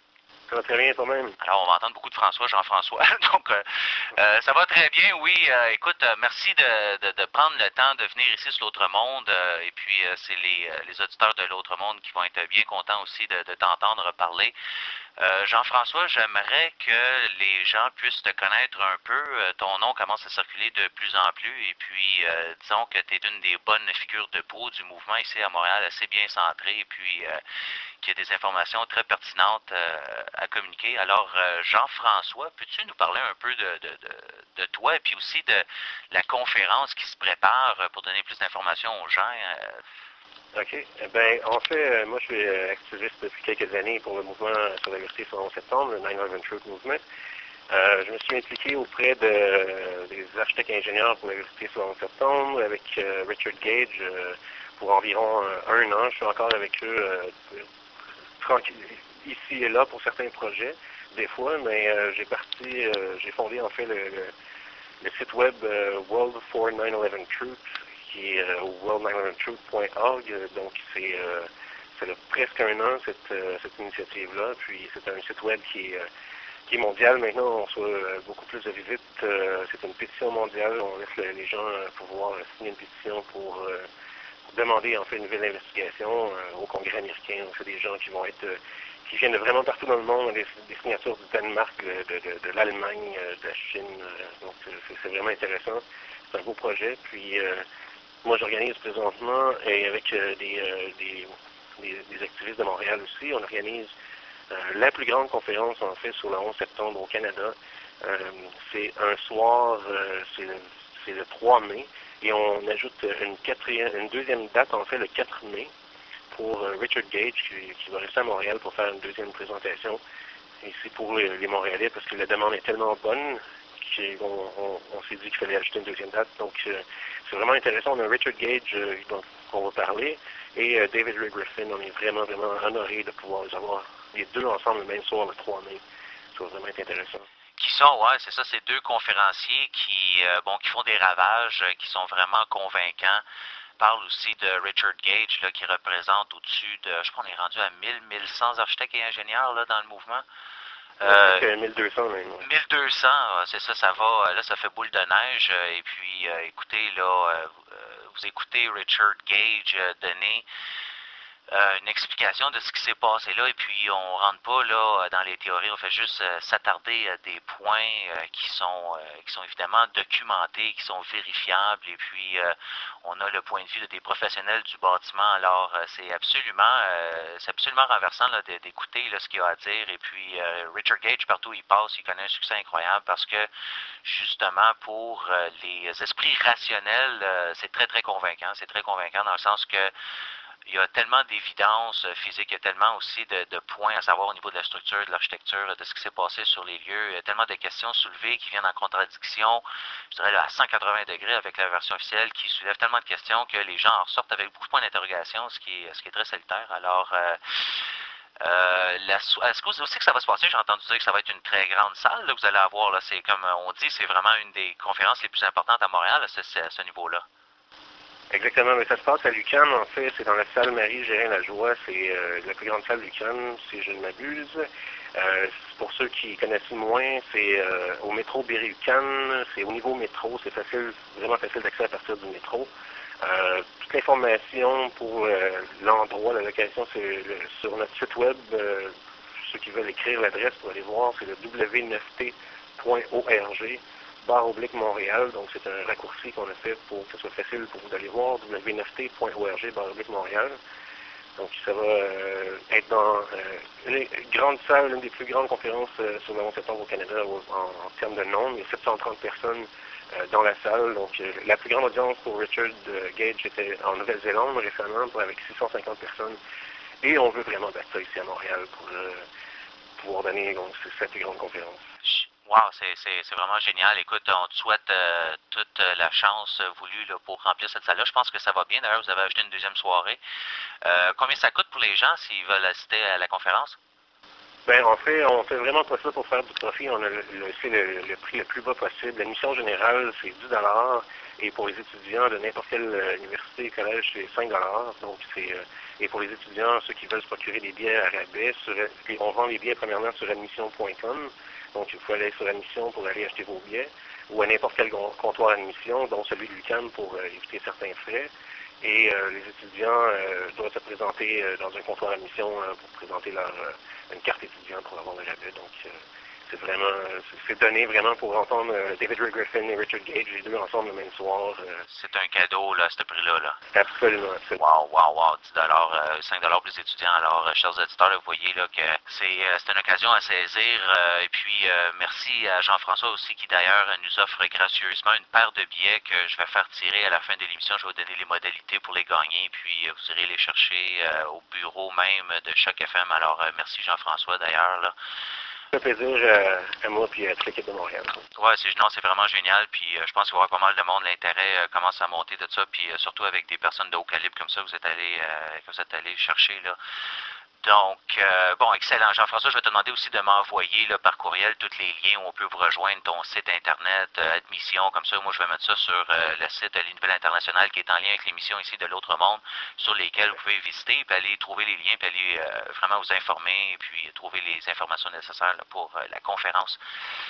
Ça va très bien toi-même. Alors, on va entendre beaucoup de François, Jean-François. Donc, euh, euh, ça va très bien, oui. Euh, écoute, euh, merci de, de, de prendre le temps de venir ici sur l'Autre Monde. Euh, et puis, euh, c'est les, les auditeurs de l'Autre Monde qui vont être bien contents aussi de, de t'entendre parler. Euh, Jean-François, j'aimerais que les gens puissent te connaître un peu. Euh, ton nom commence à circuler de plus en plus et puis euh, disons que tu es une des bonnes figures de proue du mouvement ici à Montréal, assez bien centré et puis euh, qui a des informations très pertinentes euh, à communiquer. Alors, euh, Jean-François, peux-tu nous parler un peu de, de, de, de toi et puis aussi de la conférence qui se prépare pour donner plus d'informations aux gens? Euh, OK. Eh bien, en fait, moi, je suis activiste depuis quelques années pour le mouvement sur la vérité sur le onze septembre, le nine eleven Truth Movement. Euh, je me suis impliqué auprès de, des architectes et ingénieurs pour la vérité sur le onze septembre avec euh, Richard Gage euh, pour environ euh, un an. Je suis encore avec eux euh, tranquille, ici et là pour certains projets, des fois, mais euh, j'ai parti, euh, j'ai fondé en fait le, le, le site web euh, World for nine eleven Truth, qui est euh, world nine eleven truth point org. Donc, c'est euh, ça fait presque un an, cette, euh, cette initiative-là. Puis, c'est un site web qui est, euh, qui est mondial. Maintenant, on reçoit euh, beaucoup plus de visites. Euh, c'est une pétition mondiale. On laisse le, les gens euh, pouvoir euh, signer une pétition pour, euh, pour demander, en fait, une nouvelle investigation euh, au Congrès américain. Donc, c'est des gens qui vont être... Euh, qui viennent de vraiment partout dans le monde, des, des signatures du Danemark, de, de, de, de l'Allemagne, de la Chine. Donc, c'est, c'est vraiment intéressant. C'est un beau projet. Puis, euh, moi, j'organise présentement, et avec euh, des, euh, des, des, des activistes de Montréal aussi, on organise euh, la plus grande conférence, en fait, sur le onze septembre au Canada. Euh, c'est un soir, euh, c'est, le, c'est le trois mai, et on ajoute une, quatrième, une deuxième date, en fait, le quatre mai, pour euh, Richard Gage, qui, qui va rester à Montréal pour faire une deuxième présentation. Et c'est pour les, les Montréalais, parce que la demande est tellement bonne qu'on on, on s'est dit qu'il fallait ajouter une deuxième date. Donc, euh, c'est vraiment intéressant. On a Richard Gage euh, dont on va parler et euh, David Ray Griffin. On est vraiment, vraiment honorés de pouvoir les avoir les deux ensemble le même soir, le trois mai. Ça va vraiment être intéressant. Qui sont, ouais, c'est ça, ces deux conférenciers qui, euh, bon, qui font des ravages, euh, qui sont vraiment convaincants. On parle aussi de Richard Gage, là, qui représente au-dessus de, je pense qu'on est rendu à mille, mille cent architectes et ingénieurs là, dans le mouvement. Euh, mille deux cents même. Ouais. mille deux cents, c'est ça, ça va, là, ça fait boule de neige. Et puis, euh, écoutez, là, euh, vous écoutez Richard Gage euh, donner euh, une explication de ce qui s'est passé là, et puis on rentre pas là dans les théories, on fait juste euh, s'attarder à des points euh, qui sont euh, qui sont évidemment documentés, qui sont vérifiables, et puis euh, on a le point de vue de des professionnels du bâtiment. Alors euh, c'est absolument euh, c'est absolument renversant là, d'écouter là, ce qu'il a à dire. Et puis euh, Richard Gage, partout où il passe, il connaît un succès incroyable parce que justement pour euh, les esprits rationnels, euh, c'est très très convaincant. C'est très convaincant dans le sens que il y a tellement d'évidence physique, il y a tellement aussi de, de points à savoir au niveau de la structure, de l'architecture, de ce qui s'est passé sur les lieux. Il y a tellement de questions soulevées qui viennent en contradiction, je dirais là, à cent quatre-vingts degrés avec la version officielle, qui soulèvent tellement de questions que les gens en ressortent avec beaucoup de points d'interrogation, ce qui est, ce qui est très salutaire. Alors, euh, euh, la, est-ce que vous aussi que ça va se passer? J'ai entendu dire que ça va être une très grande salle là, que vous allez avoir. Là, c'est comme on dit, c'est vraiment une des conférences les plus importantes à Montréal à ce, à ce niveau-là. Exactement, mais ça se passe à l'U Q A M, en fait, c'est dans la salle Marie-Gérin-Lajoie, c'est euh, la plus grande salle de l'U Q A M, si je ne m'abuse. Euh, pour ceux qui connaissent moins, c'est euh, au métro Berry-U Q A M, c'est au niveau métro, c'est facile, vraiment facile d'accès à partir du métro. Euh, toute l'information pour euh, l'endroit, la location, c'est le, sur notre site web. Euh, ceux qui veulent écrire l'adresse pour aller voir, c'est le w neuf t point org. barre oblique Montréal, donc c'est un raccourci qu'on a fait pour que ce soit facile pour vous d'aller voir, w neuf t point org, barre oblique Montréal. Donc ça va euh, être dans euh, une grande salle, une des plus grandes conférences euh, sur le onze septembre au Canada au, en, en termes de nombre. Il y a sept cent trente personnes euh, dans la salle. Donc euh, la plus grande audience pour Richard euh, Gage était en Nouvelle-Zélande récemment, pour, avec six cent cinquante personnes. Et on veut vraiment battre ça ici à Montréal pour euh, pouvoir donner donc, cette plus grande conférence. Wow, c'est, c'est, c'est vraiment génial. Écoute, on te souhaite euh, toute la chance voulue là, pour remplir cette salle-là. Je pense que ça va bien. D'ailleurs, vous avez ajouté une deuxième soirée. Euh, combien ça coûte pour les gens s'ils veulent assister à la conférence? Ben, en fait, on fait vraiment pas ça pour faire du profit. On a le, le, c'est le, le prix le plus bas possible. L'admission générale, c'est dix dollars. Et pour les étudiants de n'importe quelle euh, université, collège, c'est cinq dollars. Donc, c'est, euh, et pour les étudiants, ceux qui veulent se procurer des billets à rabais, sur, et on vend les billets premièrement sur admission point com. Donc, il faut aller sur admission pour aller acheter vos billets, ou à n'importe quel comptoir d'admission, dont celui de l'U Q A M pour euh, éviter certains frais. Et euh, les étudiants euh, doivent se présenter euh, dans un comptoir d'admission euh, pour présenter leur euh, une carte étudiant pour avoir le rabais. Donc, euh, c'est vraiment, c'est donné vraiment pour entendre euh, David Ray Griffin et Richard Gage, les deux ensemble le même soir. Euh. C'est un cadeau, là, à ce prix-là, là. Absolument, absolument. Wow, wow, wow, dix dollars, euh, cinq dollars pour les étudiants. Alors, euh, chers auditeurs, là, vous voyez là, que c'est, euh, c'est une occasion à saisir. Euh, et puis, euh, merci à Jean-François aussi, qui d'ailleurs nous offre gracieusement une paire de billets que je vais faire tirer à la fin de l'émission. Je vais vous donner les modalités pour les gagner. Puis, euh, vous irez les chercher euh, au bureau même de Choc F M. Alors, euh, merci Jean-François, d'ailleurs, là. Ça fait plaisir euh, à moi et à toute l'équipe de Montréal. Ouais, c'est, non, c'est vraiment génial. Puis euh, je pense qu'il va y avoir pas mal de monde. L'intérêt euh, commence à monter de ça. Puis euh, surtout avec des personnes de haut calibre comme ça que vous êtes allé, euh, que vous êtes allé chercher là. Donc, euh, bon, excellent. Jean-François, je vais te demander aussi de m'envoyer là, par courriel tous les liens où on peut vous rejoindre, ton site Internet, euh, admission, comme ça, moi je vais mettre ça sur euh, le site de l'I N V L International qui est en lien avec l'émission ici de l'Autre Monde, sur lesquels vous pouvez visiter, puis aller trouver les liens, puis aller euh, vraiment vous informer, et puis trouver les informations nécessaires là, pour euh, la conférence.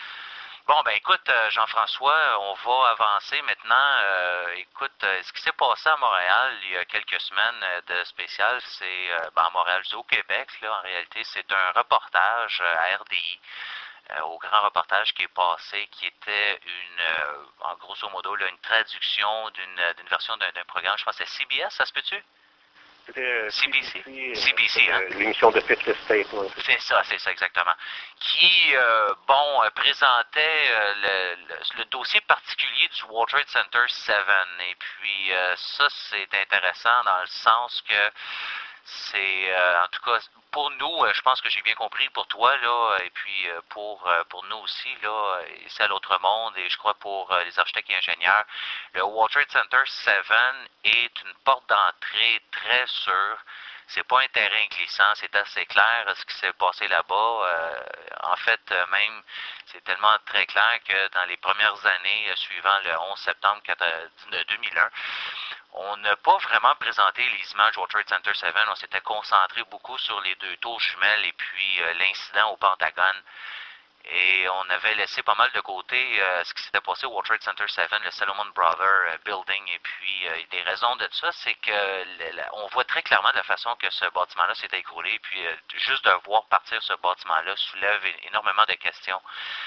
Bon, ben écoute, euh, Jean-François, on va avancer maintenant. Euh, écoute, euh, ce qui s'est passé à Montréal il y a quelques semaines euh, de spécial, c'est, euh, ben, à Montréal, c'est au Québec, là, en réalité, c'est un reportage euh, à R D I, euh, au grand reportage qui est passé, qui était une, euh, en grosso modo, là, une traduction d'une, d'une version d'un, d'un programme, je pense que c'est C B S, ça se peut-tu? C'était euh, C B C. euh, C B C, hein? L'émission de Fifth Estate. Ouais. C'est ça, c'est ça, exactement. Qui, euh, bon, euh, présentait euh, le, le, le dossier particulier du World Trade Center sept. Et puis, euh, ça, c'est intéressant dans le sens que c'est, euh, en tout cas, pour nous, euh, je pense que j'ai bien compris pour toi, là, et puis euh, pour, euh, pour nous aussi, là, ici à l'Autre Monde, et je crois pour euh, les architectes et ingénieurs, le World Trade Center sept est une porte d'entrée très sûre. C'est pas un terrain glissant, c'est assez clair ce qui s'est passé là-bas. Euh, en fait, même, c'est tellement très clair que dans les premières années suivant le onze septembre deux mille un, on n'a pas vraiment présenté les images du World Trade Center sept. On s'était concentré beaucoup sur les deux tours jumelles et puis euh, l'incident au Pentagone. Et on avait laissé pas mal de côté euh, ce qui s'était passé au World Trade Center sept, le Salomon Brothers euh, Building. Et puis, euh, des raisons de ça, c'est que le, le, on voit très clairement de la façon que ce bâtiment-là s'est écroulé. Et puis, euh, juste de voir partir ce bâtiment-là soulève énormément de questions.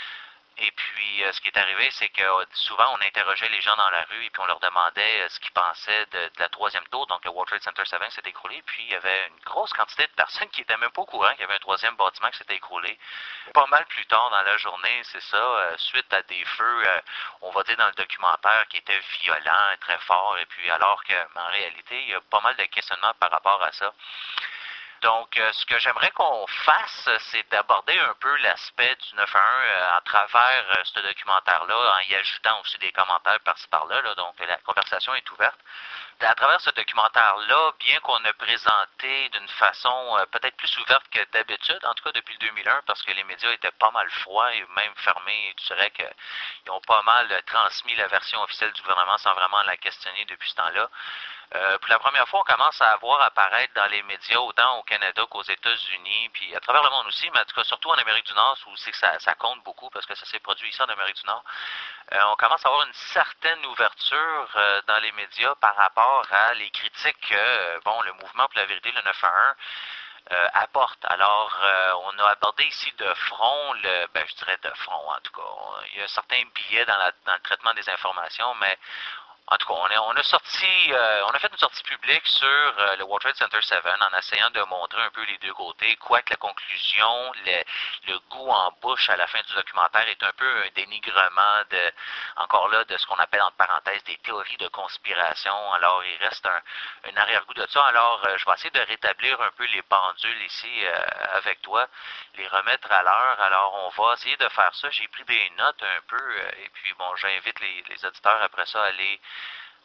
Et puis, euh, ce qui est arrivé, c'est que euh, souvent, on interrogeait les gens dans la rue et puis on leur demandait euh, ce qu'ils pensaient de, de la troisième tour. Donc, le World Trade Center sept s'est écroulé. Puis, il y avait une grosse quantité de personnes qui n'étaient même pas au courant qu'il y avait un troisième bâtiment qui s'était écroulé. Pas mal plus tard dans la journée, c'est ça, euh, suite à des feux, euh, on va dire dans le documentaire, qui étaient violents, très forts. Et puis, alors qu'en réalité, il y a pas mal de questionnements par rapport à ça. Donc, euh, ce que j'aimerais qu'on fasse, c'est d'aborder un peu l'aspect du neuf un un euh, à travers euh, ce documentaire-là, en y ajoutant aussi des commentaires par-ci par-là. Là, donc, la conversation est ouverte. À travers ce documentaire-là, bien qu'on a présenté d'une façon euh, peut-être plus ouverte que d'habitude, en tout cas depuis le deux mille un, parce que les médias étaient pas mal froids et même fermés, et tu dirais qu'ils ont pas mal euh, transmis la version officielle du gouvernement sans vraiment la questionner depuis ce temps-là. Euh, pour la première fois, on commence à voir apparaître dans les médias, autant au Canada qu'aux États-Unis, puis à travers le monde aussi, mais en tout cas surtout en Amérique du Nord, où c'est que ça, ça compte beaucoup parce que ça s'est produit ici en Amérique du Nord. Euh, on commence à avoir une certaine ouverture euh, dans les médias par rapport à les critiques que, euh, bon, le mouvement pour la vérité, le neuf un un, Euh, apporte. Alors, euh, on a abordé ici de front, le, ben, je dirais de front en tout cas. On, il y a certains billets dans, la, dans le traitement des informations, mais en tout cas, on a, on a sorti, euh, on a fait une sortie publique sur euh, le World Trade Center sept en essayant de montrer un peu les deux côtés, quoique la conclusion, le, le goût en bouche à la fin du documentaire est un peu un dénigrement de, encore là, de ce qu'on appelle entre parenthèses des théories de conspiration. Alors, il reste un, un arrière-goût de ça. Alors, euh, je vais essayer de rétablir un peu les pendules ici euh, avec toi, les remettre à l'heure. Alors, on va essayer de faire ça. J'ai pris des notes un peu, euh, et puis bon, j'invite les, les auditeurs après ça à aller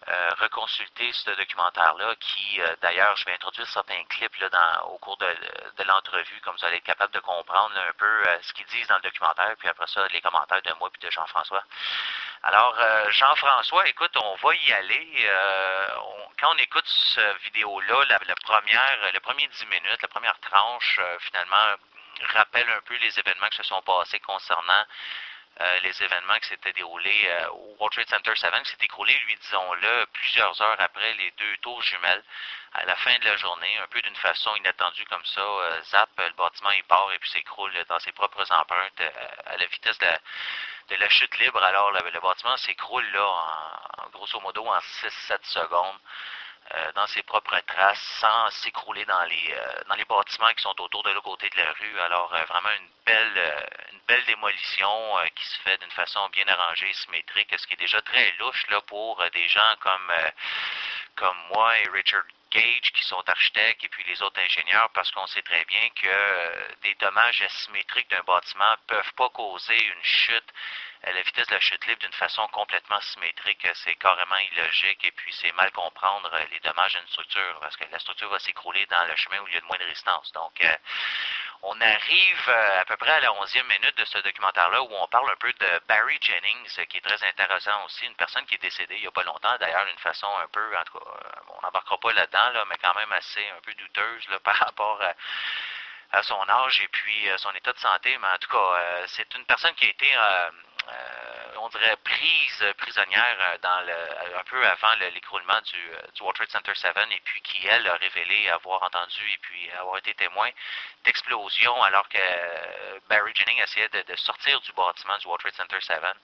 euh, reconsulter ce documentaire-là qui, euh, d'ailleurs, je vais introduire certains clips là, dans, au cours de, de l'entrevue, comme vous allez être capable de comprendre là, un peu euh, ce qu'ils disent dans le documentaire, puis après ça, les commentaires de moi puis de Jean-François. Alors, euh, Jean-François, écoute, on va y aller. Euh, on, quand on écoute cette vidéo-là, la, la première, le premier dix minutes, la première tranche, euh, finalement, rappelle un peu les événements qui se sont passés concernant euh, les événements qui s'étaient déroulés euh, au World Trade Center sept, qui s'est écroulé, lui, disons-le, plusieurs heures après les deux tours jumelles, à la fin de la journée, un peu d'une façon inattendue comme ça. Euh, zap, le bâtiment il part et puis s'écroule dans ses propres empreintes euh, à la vitesse de la, de la chute libre. Alors, le, le bâtiment s'écroule là, en, en grosso modo, en six sept secondes. Euh, dans ses propres traces, sans s'écrouler dans les euh, dans les bâtiments qui sont autour de l'autre côté de la rue. Alors euh, vraiment une belle euh, une belle démolition euh, qui se fait d'une façon bien arrangée, symétrique, ce qui est déjà très louche là pour euh, des gens comme euh, comme moi et Richard Gage qui sont architectes et puis les autres ingénieurs, parce qu'on sait très bien que euh, des dommages asymétriques d'un bâtiment peuvent pas causer une chute à la vitesse de la chute libre d'une façon complètement symétrique. C'est carrément illogique et puis c'est mal comprendre les dommages d'une structure parce que la structure va s'écrouler dans le chemin où il y a de moins de résistance. Donc, euh, on arrive euh, à peu près à la onzième minute de ce documentaire-là où on parle un peu de Barry Jennings, qui est très intéressant aussi, une personne qui est décédée il n'y a pas longtemps, d'ailleurs, d'une façon un peu, en tout cas, on n'embarquera pas là-dedans, là, mais quand même assez un peu douteuse là, par rapport à, à son âge et puis euh, son état de santé. Mais en tout cas, euh, c'est une personne qui a été... Euh, Euh, on dirait prise prisonnière dans le, un peu avant l'écroulement du, du World Trade Center sept et puis qui, elle, a révélé avoir entendu et puis avoir été témoin d'explosions alors que Barry Jennings essayait de, de sortir du bâtiment du World Trade Center sept.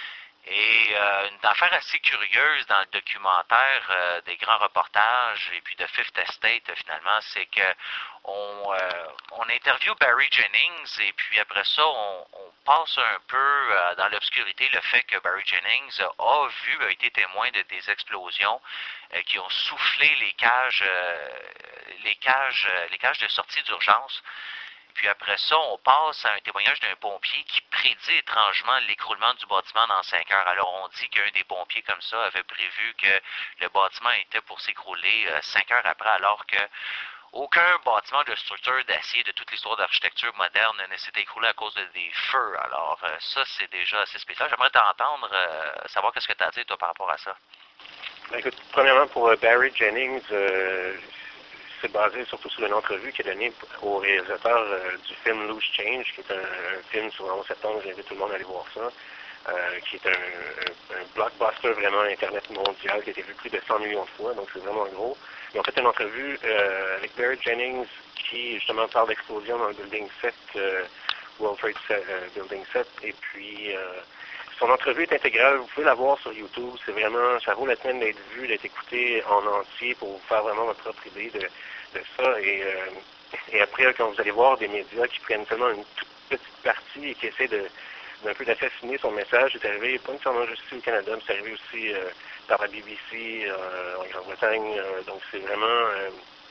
Et euh, une affaire assez curieuse dans le documentaire euh, des grands reportages et puis de Fifth Estate, finalement, c'est que on, euh, on interviewe Barry Jennings et puis après ça, on, on passe un peu euh, dans l'obscurité le fait que Barry Jennings a vu, a été témoin de des explosions euh, qui ont soufflé les cages, euh, les cages, euh, les cages de sortie d'urgence. Puis après ça, on passe à un témoignage d'un pompier qui prédit étrangement l'écroulement du bâtiment dans cinq heures. Alors on dit qu'un des pompiers comme ça avait prévu que le bâtiment était pour s'écrouler euh, cinq heures après, alors que aucun bâtiment de structure d'acier de toute l'histoire d'architecture moderne ne s'est écroulé à cause de des feux. Alors euh, ça, c'est déjà assez spécial. J'aimerais t'entendre, euh, savoir qu'est-ce que tu as à dire toi par rapport à ça. Ben, écoute, premièrement, pour euh, Barry Jennings, euh, c'est basé surtout sur une entrevue qu'il a donnée au réalisateur euh, du film Loose Change, qui est un, un film sur le onze septembre, j'invite tout le monde à aller voir ça, euh, qui est un, un, un blockbuster vraiment Internet mondial, qui a été vu plus de cent millions de fois, donc c'est vraiment gros. Ils ont fait une entrevue euh, avec Barry Jennings, qui justement parle d'explosion dans le Building sept, euh, World Trade euh, Building sept, et puis... Euh, son entrevue est intégrale, vous pouvez la voir sur YouTube, c'est vraiment, ça vaut la peine d'être vu, d'être écouté en entier pour vous faire vraiment votre propre idée de, de ça. Et, euh, et après, quand vous allez voir des médias qui prennent seulement une toute petite partie et qui essaient de, d'un peu d'assassiner son message, c'est arrivé pas nécessairement juste ici au Canada, mais c'est arrivé aussi euh, par la B B C euh, en Grande-Bretagne, euh, donc c'est vraiment... Euh,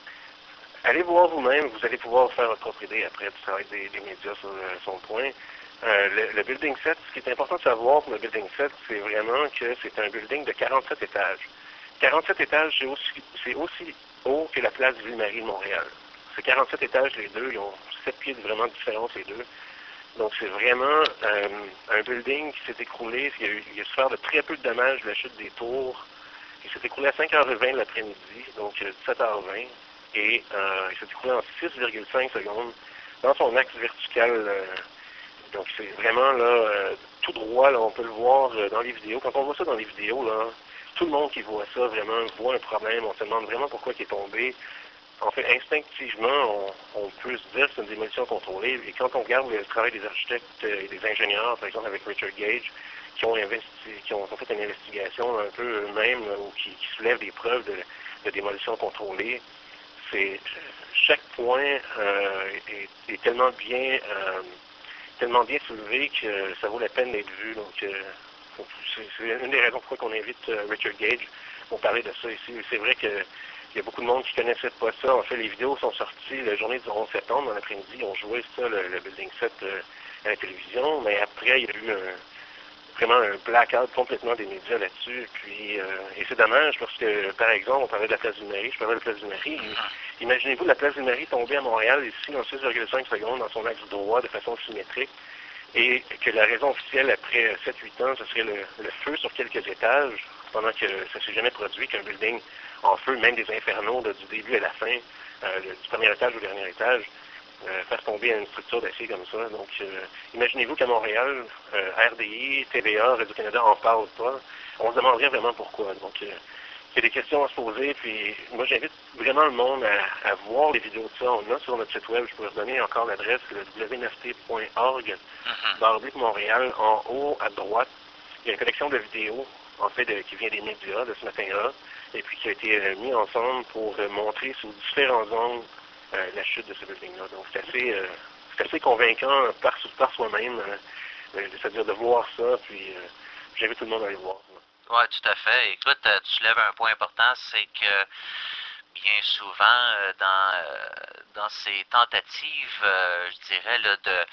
allez voir vous-même, vous allez pouvoir faire votre propre idée après du travail des, des médias sur euh, son point. Euh, le, le Building sept, ce qui est important de savoir pour le Building sept, c'est vraiment que c'est un building de quarante-sept étages. quarante-sept étages, c'est aussi, c'est aussi haut que la place Ville-Marie de Montréal. C'est quarante-sept étages les deux, ils ont sept pieds de vraiment différence les deux. Donc c'est vraiment euh, un building qui s'est écroulé, il y a eu, il y a souffert de très peu de dommages de la chute des tours. Il s'est écroulé à cinq heures vingt l'après-midi, donc dix-sept heures vingt, et euh, il s'est écroulé en six virgule cinq secondes dans son axe vertical. Euh, Donc, c'est vraiment, là, euh, tout droit, là, on peut le voir euh, dans les vidéos. Quand on voit ça dans les vidéos, là, tout le monde qui voit ça, vraiment, voit un problème. On se demande vraiment pourquoi il est tombé. En fait, instinctivement, on, on peut se dire que c'est une démolition contrôlée. Et quand on regarde le travail des architectes et des ingénieurs, par exemple, avec Richard Gage, qui ont, investi, qui ont, ont fait une investigation un peu eux-mêmes, ou qui, qui soulèvent des preuves de, de démolition contrôlée, c'est chaque point euh, est, est tellement bien... Euh, tellement bien soulevé que ça vaut la peine d'être vu. Donc, euh, c'est une des raisons pourquoi on invite euh, Richard Gage pour parler de ça ici. C'est vrai qu'il y a beaucoup de monde qui ne connaissait pas ça. En fait, les vidéos sont sorties la journée du onze septembre, dans l'après-midi. On jouait ça, le, le Building sept, euh, à la télévision. Mais après, il y a eu un, vraiment un blackout complètement des médias là-dessus. Puis, euh, et c'est dommage parce que, par exemple, on parlait de la place du Marie, je parlais de la place du Marie. Imaginez-vous la place du Marie tomber à Montréal ici en six virgule cinq secondes dans son axe droit de façon symétrique et que la raison officielle après sept huit ans, ce serait le, le feu sur quelques étages pendant que ça ne s'est jamais produit qu'un building en feu, même des infernaux là, du début à la fin, euh, du premier étage au dernier étage, euh, faire tomber une structure d'acier comme ça. Donc, euh, imaginez-vous qu'à Montréal, euh, R D I, T V A, Radio-Canada en parlent pas. On se demanderait vraiment pourquoi. Donc, euh, il y a des questions à se poser, puis moi j'invite vraiment le monde à, à voir les vidéos de ça. On a sur notre site web, je pourrais redonner encore l'adresse, le w n f t point org, barre oblique Montréal, en haut à droite. Il y a une collection de vidéos, en fait, de, qui vient des médias de ce matin-là, et puis qui a été euh, mis ensemble pour euh, montrer sous différents angles euh, la chute de ce building-là. Donc c'est assez, euh, c'est assez convaincant par, par soi-même, euh, c'est-à-dire de voir ça, puis euh, j'invite tout le monde à aller voir. Oui, tout à fait. Écoute, tu soulèves un point important, c'est que bien souvent, euh, dans, euh, dans ces tentatives, euh, je dirais, là, de...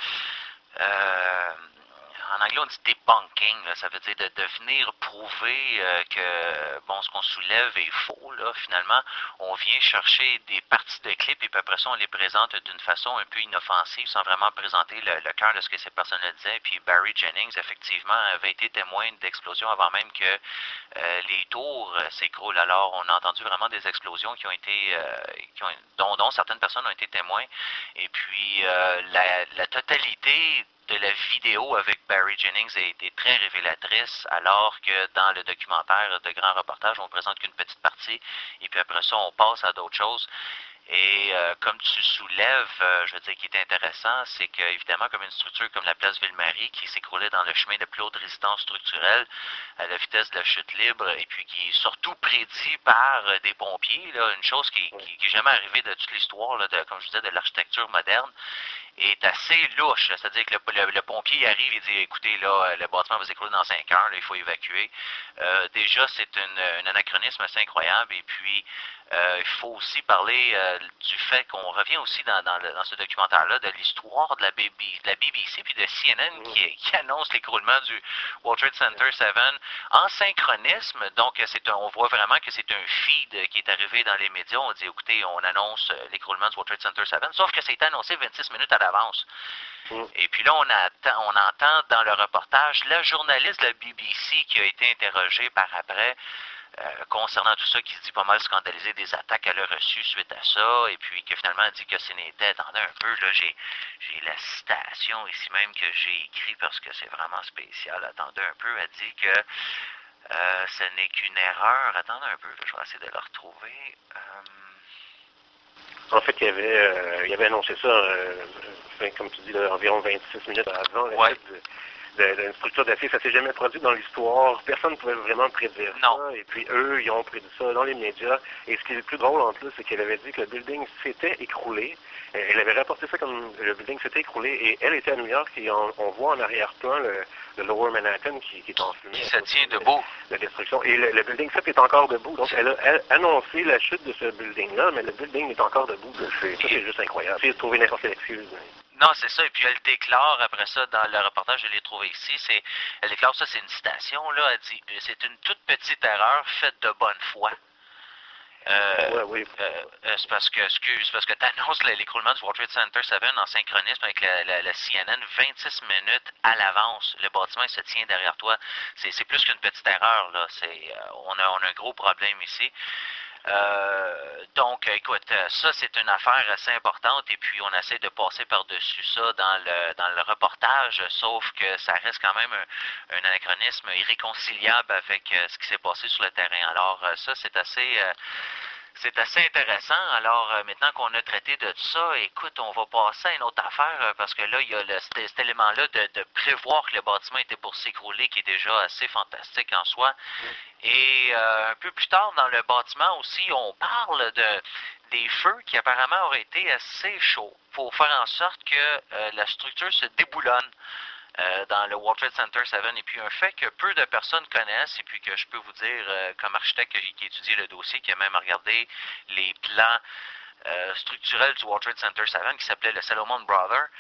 Euh, en anglais, on dit debunking, là, ça veut dire de, de venir prouver euh, que bon, ce qu'on soulève est faux. Là, finalement, on vient chercher des parties de clips et puis après ça, on les présente d'une façon un peu inoffensive sans vraiment présenter le, le cœur de ce que ces personnes-là disaient. Puis Barry Jennings, effectivement, avait été témoin d'explosions avant même que euh, les tours euh, s'écroulent. Alors, on a entendu vraiment des explosions qui ont été, euh, qui ont, dont, dont certaines personnes ont été témoins. Et puis, euh, la, la totalité de la vidéo avec Barry Jennings a été très révélatrice, alors que dans le documentaire de Grand Reportage, on ne présente qu'une petite partie, et puis après ça, on passe à d'autres choses. Et euh, comme tu soulèves, euh, je veux dire, qui est intéressant, c'est qu'évidemment, comme une structure comme la place Ville-Marie, qui s'écroulait dans le chemin de plus haute résistance structurelle, à la vitesse de la chute libre, et puis qui est surtout prédit par euh, des pompiers, là, une chose qui n'est jamais arrivée de toute l'histoire, là, de, comme je disais, de l'architecture moderne, est assez louche. C'est-à-dire que le, le, le pompier arrive et dit, écoutez, là, le bâtiment va s'écrouler dans cinq heures, là, il faut évacuer. Euh, déjà, c'est un anachronisme assez incroyable. Et puis, euh, il faut aussi parler euh, du fait qu'on revient aussi dans, dans, le, dans ce documentaire-là de l'histoire de la, B B, de la B B C puis de C N N qui, qui annonce l'écroulement du World Trade Center sept en synchronisme. Donc, c'est un, on voit vraiment que c'est un feed qui est arrivé dans les médias. On dit, écoutez, on annonce l'écroulement du World Trade Center sept, sauf que ça a été annoncé vingt-six minutes à l'avance. Mm. Et puis là, on, attend, on entend dans le reportage la journaliste de la B B C qui a été interrogée par après euh, concernant tout ça, qui se dit pas mal scandalisée des attaques qu'elle a reçues suite à ça, et puis que finalement elle dit que ce n'était, attendez un peu, là, j'ai, j'ai la citation ici même que j'ai écrit parce que c'est vraiment spécial, attendez un peu, elle dit que euh, ce n'est qu'une erreur, attendez un peu, là, je vais essayer de le retrouver. Euh... En fait, il avait, euh, il avait annoncé ça, euh, comme tu dis, là, environ vingt-six minutes avant. Ouais. D'une structure d'acier, ça s'est jamais produit dans l'histoire. Personne ne pouvait vraiment prédire non. ça. Et puis eux, ils ont prédit ça dans les médias. Et ce qui est le plus drôle en plus, c'est qu'elle avait dit que le building s'était écroulé. Elle avait rapporté ça comme le building s'était écroulé. Et elle était à New York et on, on voit en arrière-plan le, le Lower Manhattan qui, qui est en fumée. Qui se tient debout. La destruction. Et le, le building sept est encore debout. Donc elle a elle, annoncé la chute de ce building-là, mais le building est encore debout. C'est, ça, c'est juste incroyable. C'est de trouver n'importe quelle excuse. Non, c'est ça. Et puis elle déclare après ça dans le reportage, je l'ai trouvé ici. C'est, elle déclare ça, c'est une citation là. Elle dit, c'est une toute petite erreur faite de bonne foi. Euh, ouais, oui. euh, c'est parce que, excuse, parce que tu annonces l'écroulement du World Trade Center sept en synchronisme avec la, la, la C N N vingt-six minutes à l'avance. Le bâtiment il se tient derrière toi. C'est, c'est plus qu'une petite erreur là. C'est, euh, on a, on a un gros problème ici. Euh, donc, écoute, ça c'est une affaire assez importante et puis on essaie de passer par-dessus ça dans le dans le reportage, sauf que ça reste quand même un, un anachronisme irréconciliable avec euh, ce qui s'est passé sur le terrain. Alors, euh, ça c'est assez... Euh, C'est assez intéressant. Alors, euh, maintenant qu'on a traité de ça, écoute, on va passer à une autre affaire, euh, parce que là, il y a le, cet, cet élément-là de, de prévoir que le bâtiment était pour s'écrouler, qui est déjà assez fantastique en soi. Et euh, un peu plus tard dans le bâtiment aussi, on parle de des feux qui apparemment auraient été assez chauds pour faire en sorte que euh, la structure se déboulonne. Euh, dans le World Trade Center sept, et puis un fait que peu de personnes connaissent, et puis que je peux vous dire, euh, comme architecte qui étudie le dossier, qui a même regardé les plans euh, structurels du World Trade Center sept, qui s'appelait le Salomon Brother,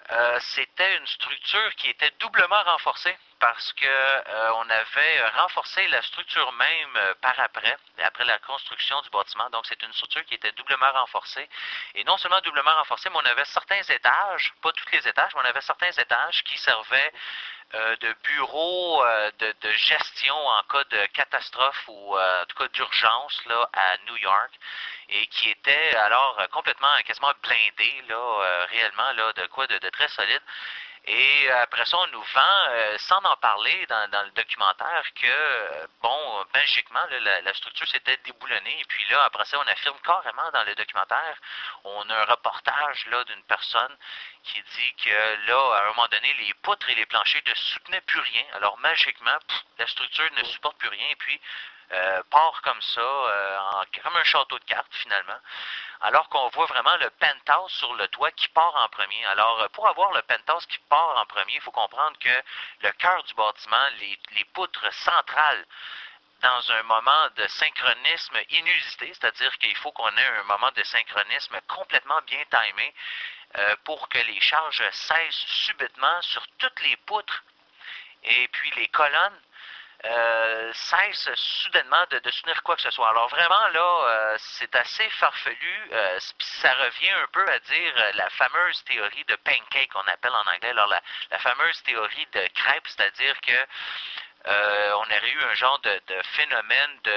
Euh, c'était une structure qui était doublement renforcée parce que euh, on avait renforcé la structure même euh, par après, après la construction du bâtiment. Donc, c'est une structure qui était doublement renforcée. Et non seulement doublement renforcée, mais on avait certains étages, pas tous les étages, mais on avait certains étages qui servaient euh, de bureaux euh, de, de gestion en cas de catastrophe ou euh, en tout cas d'urgence là à New York et qui étaient alors euh, complètement quasiment blindés là euh, réellement là de quoi de, de très solide. Et après ça, on nous vend, euh, sans en parler dans, dans le documentaire, que, euh, bon, magiquement, là, la, la structure s'était déboulonnée. Et puis là, après ça, on affirme carrément dans le documentaire, on a un reportage là d'une personne qui dit que là, à un moment donné, les poutres et les planchers ne soutenaient plus rien. Alors, magiquement, pff, la structure ne supporte plus rien. Et puis, euh, part comme ça, euh, en, comme un château de cartes, finalement. Alors qu'on voit vraiment le penthouse sur le toit qui part en premier. Alors, pour avoir le penthouse qui part en premier, il faut comprendre que le cœur du bâtiment, les, les poutres centrales, dans un moment de synchronisme inusité, c'est-à-dire qu'il faut qu'on ait un moment de synchronisme complètement bien timé euh, pour que les charges cessent subitement sur toutes les poutres et puis les colonnes Euh, cesse soudainement de, de soutenir quoi que ce soit. Alors vraiment, là, euh, c'est assez farfelu, euh, ça revient un peu à dire euh, la fameuse théorie de pancake qu'on appelle en anglais, alors la, la fameuse théorie de crêpe, c'est-à-dire que euh, on aurait eu un genre de, de phénomène de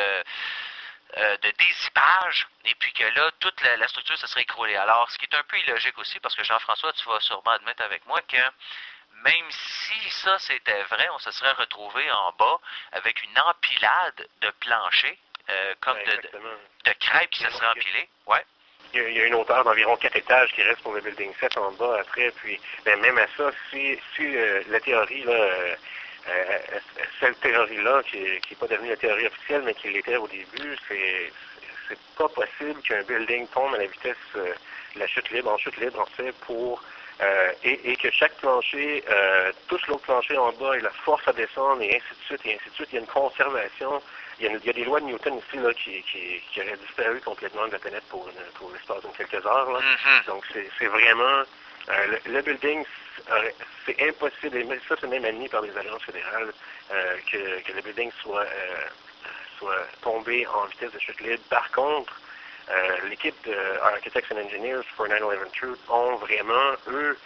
Euh, de dézippage, et puis que là, toute la, la structure se serait écroulée. Alors, ce qui est un peu illogique aussi, parce que Jean-François, tu vas sûrement admettre avec moi que même si ça c'était vrai, on se serait retrouvé en bas avec une empilade de planchers, euh, comme Ouais, de, de, de crêpes qui se seraient empilées. Ouais. Il y, a, il y a une hauteur d'environ quatre étages qui reste pour le building sept en bas après, puis ben, même à ça, si, si euh, la théorie, là, euh, euh, cette théorie-là, qui n'est pas devenue la théorie officielle, mais qui l'était au début, c'est c'est pas possible qu'un building tombe à la vitesse euh, de la chute libre, en chute libre, en fait, pour euh, et, et que chaque plancher euh, touche l'autre plancher en bas et la force à descendre, et ainsi de suite, et ainsi de suite. Il y a une conservation. Il y a, une, il y a des lois de Newton ici là, qui, qui, qui auraient disparu complètement de la planète pour, une, pour l'espace de quelques heures. Là. Mm-hmm. Donc, c'est vraiment... Euh, le, le building, c'est impossible, et ça c'est même admis par les agences fédérales, euh, que, que le building soit, euh, soit tombé en vitesse de chute libre. Par contre, euh, l'équipe de Architects and Engineers for nine eleven Truth ont vraiment, eux,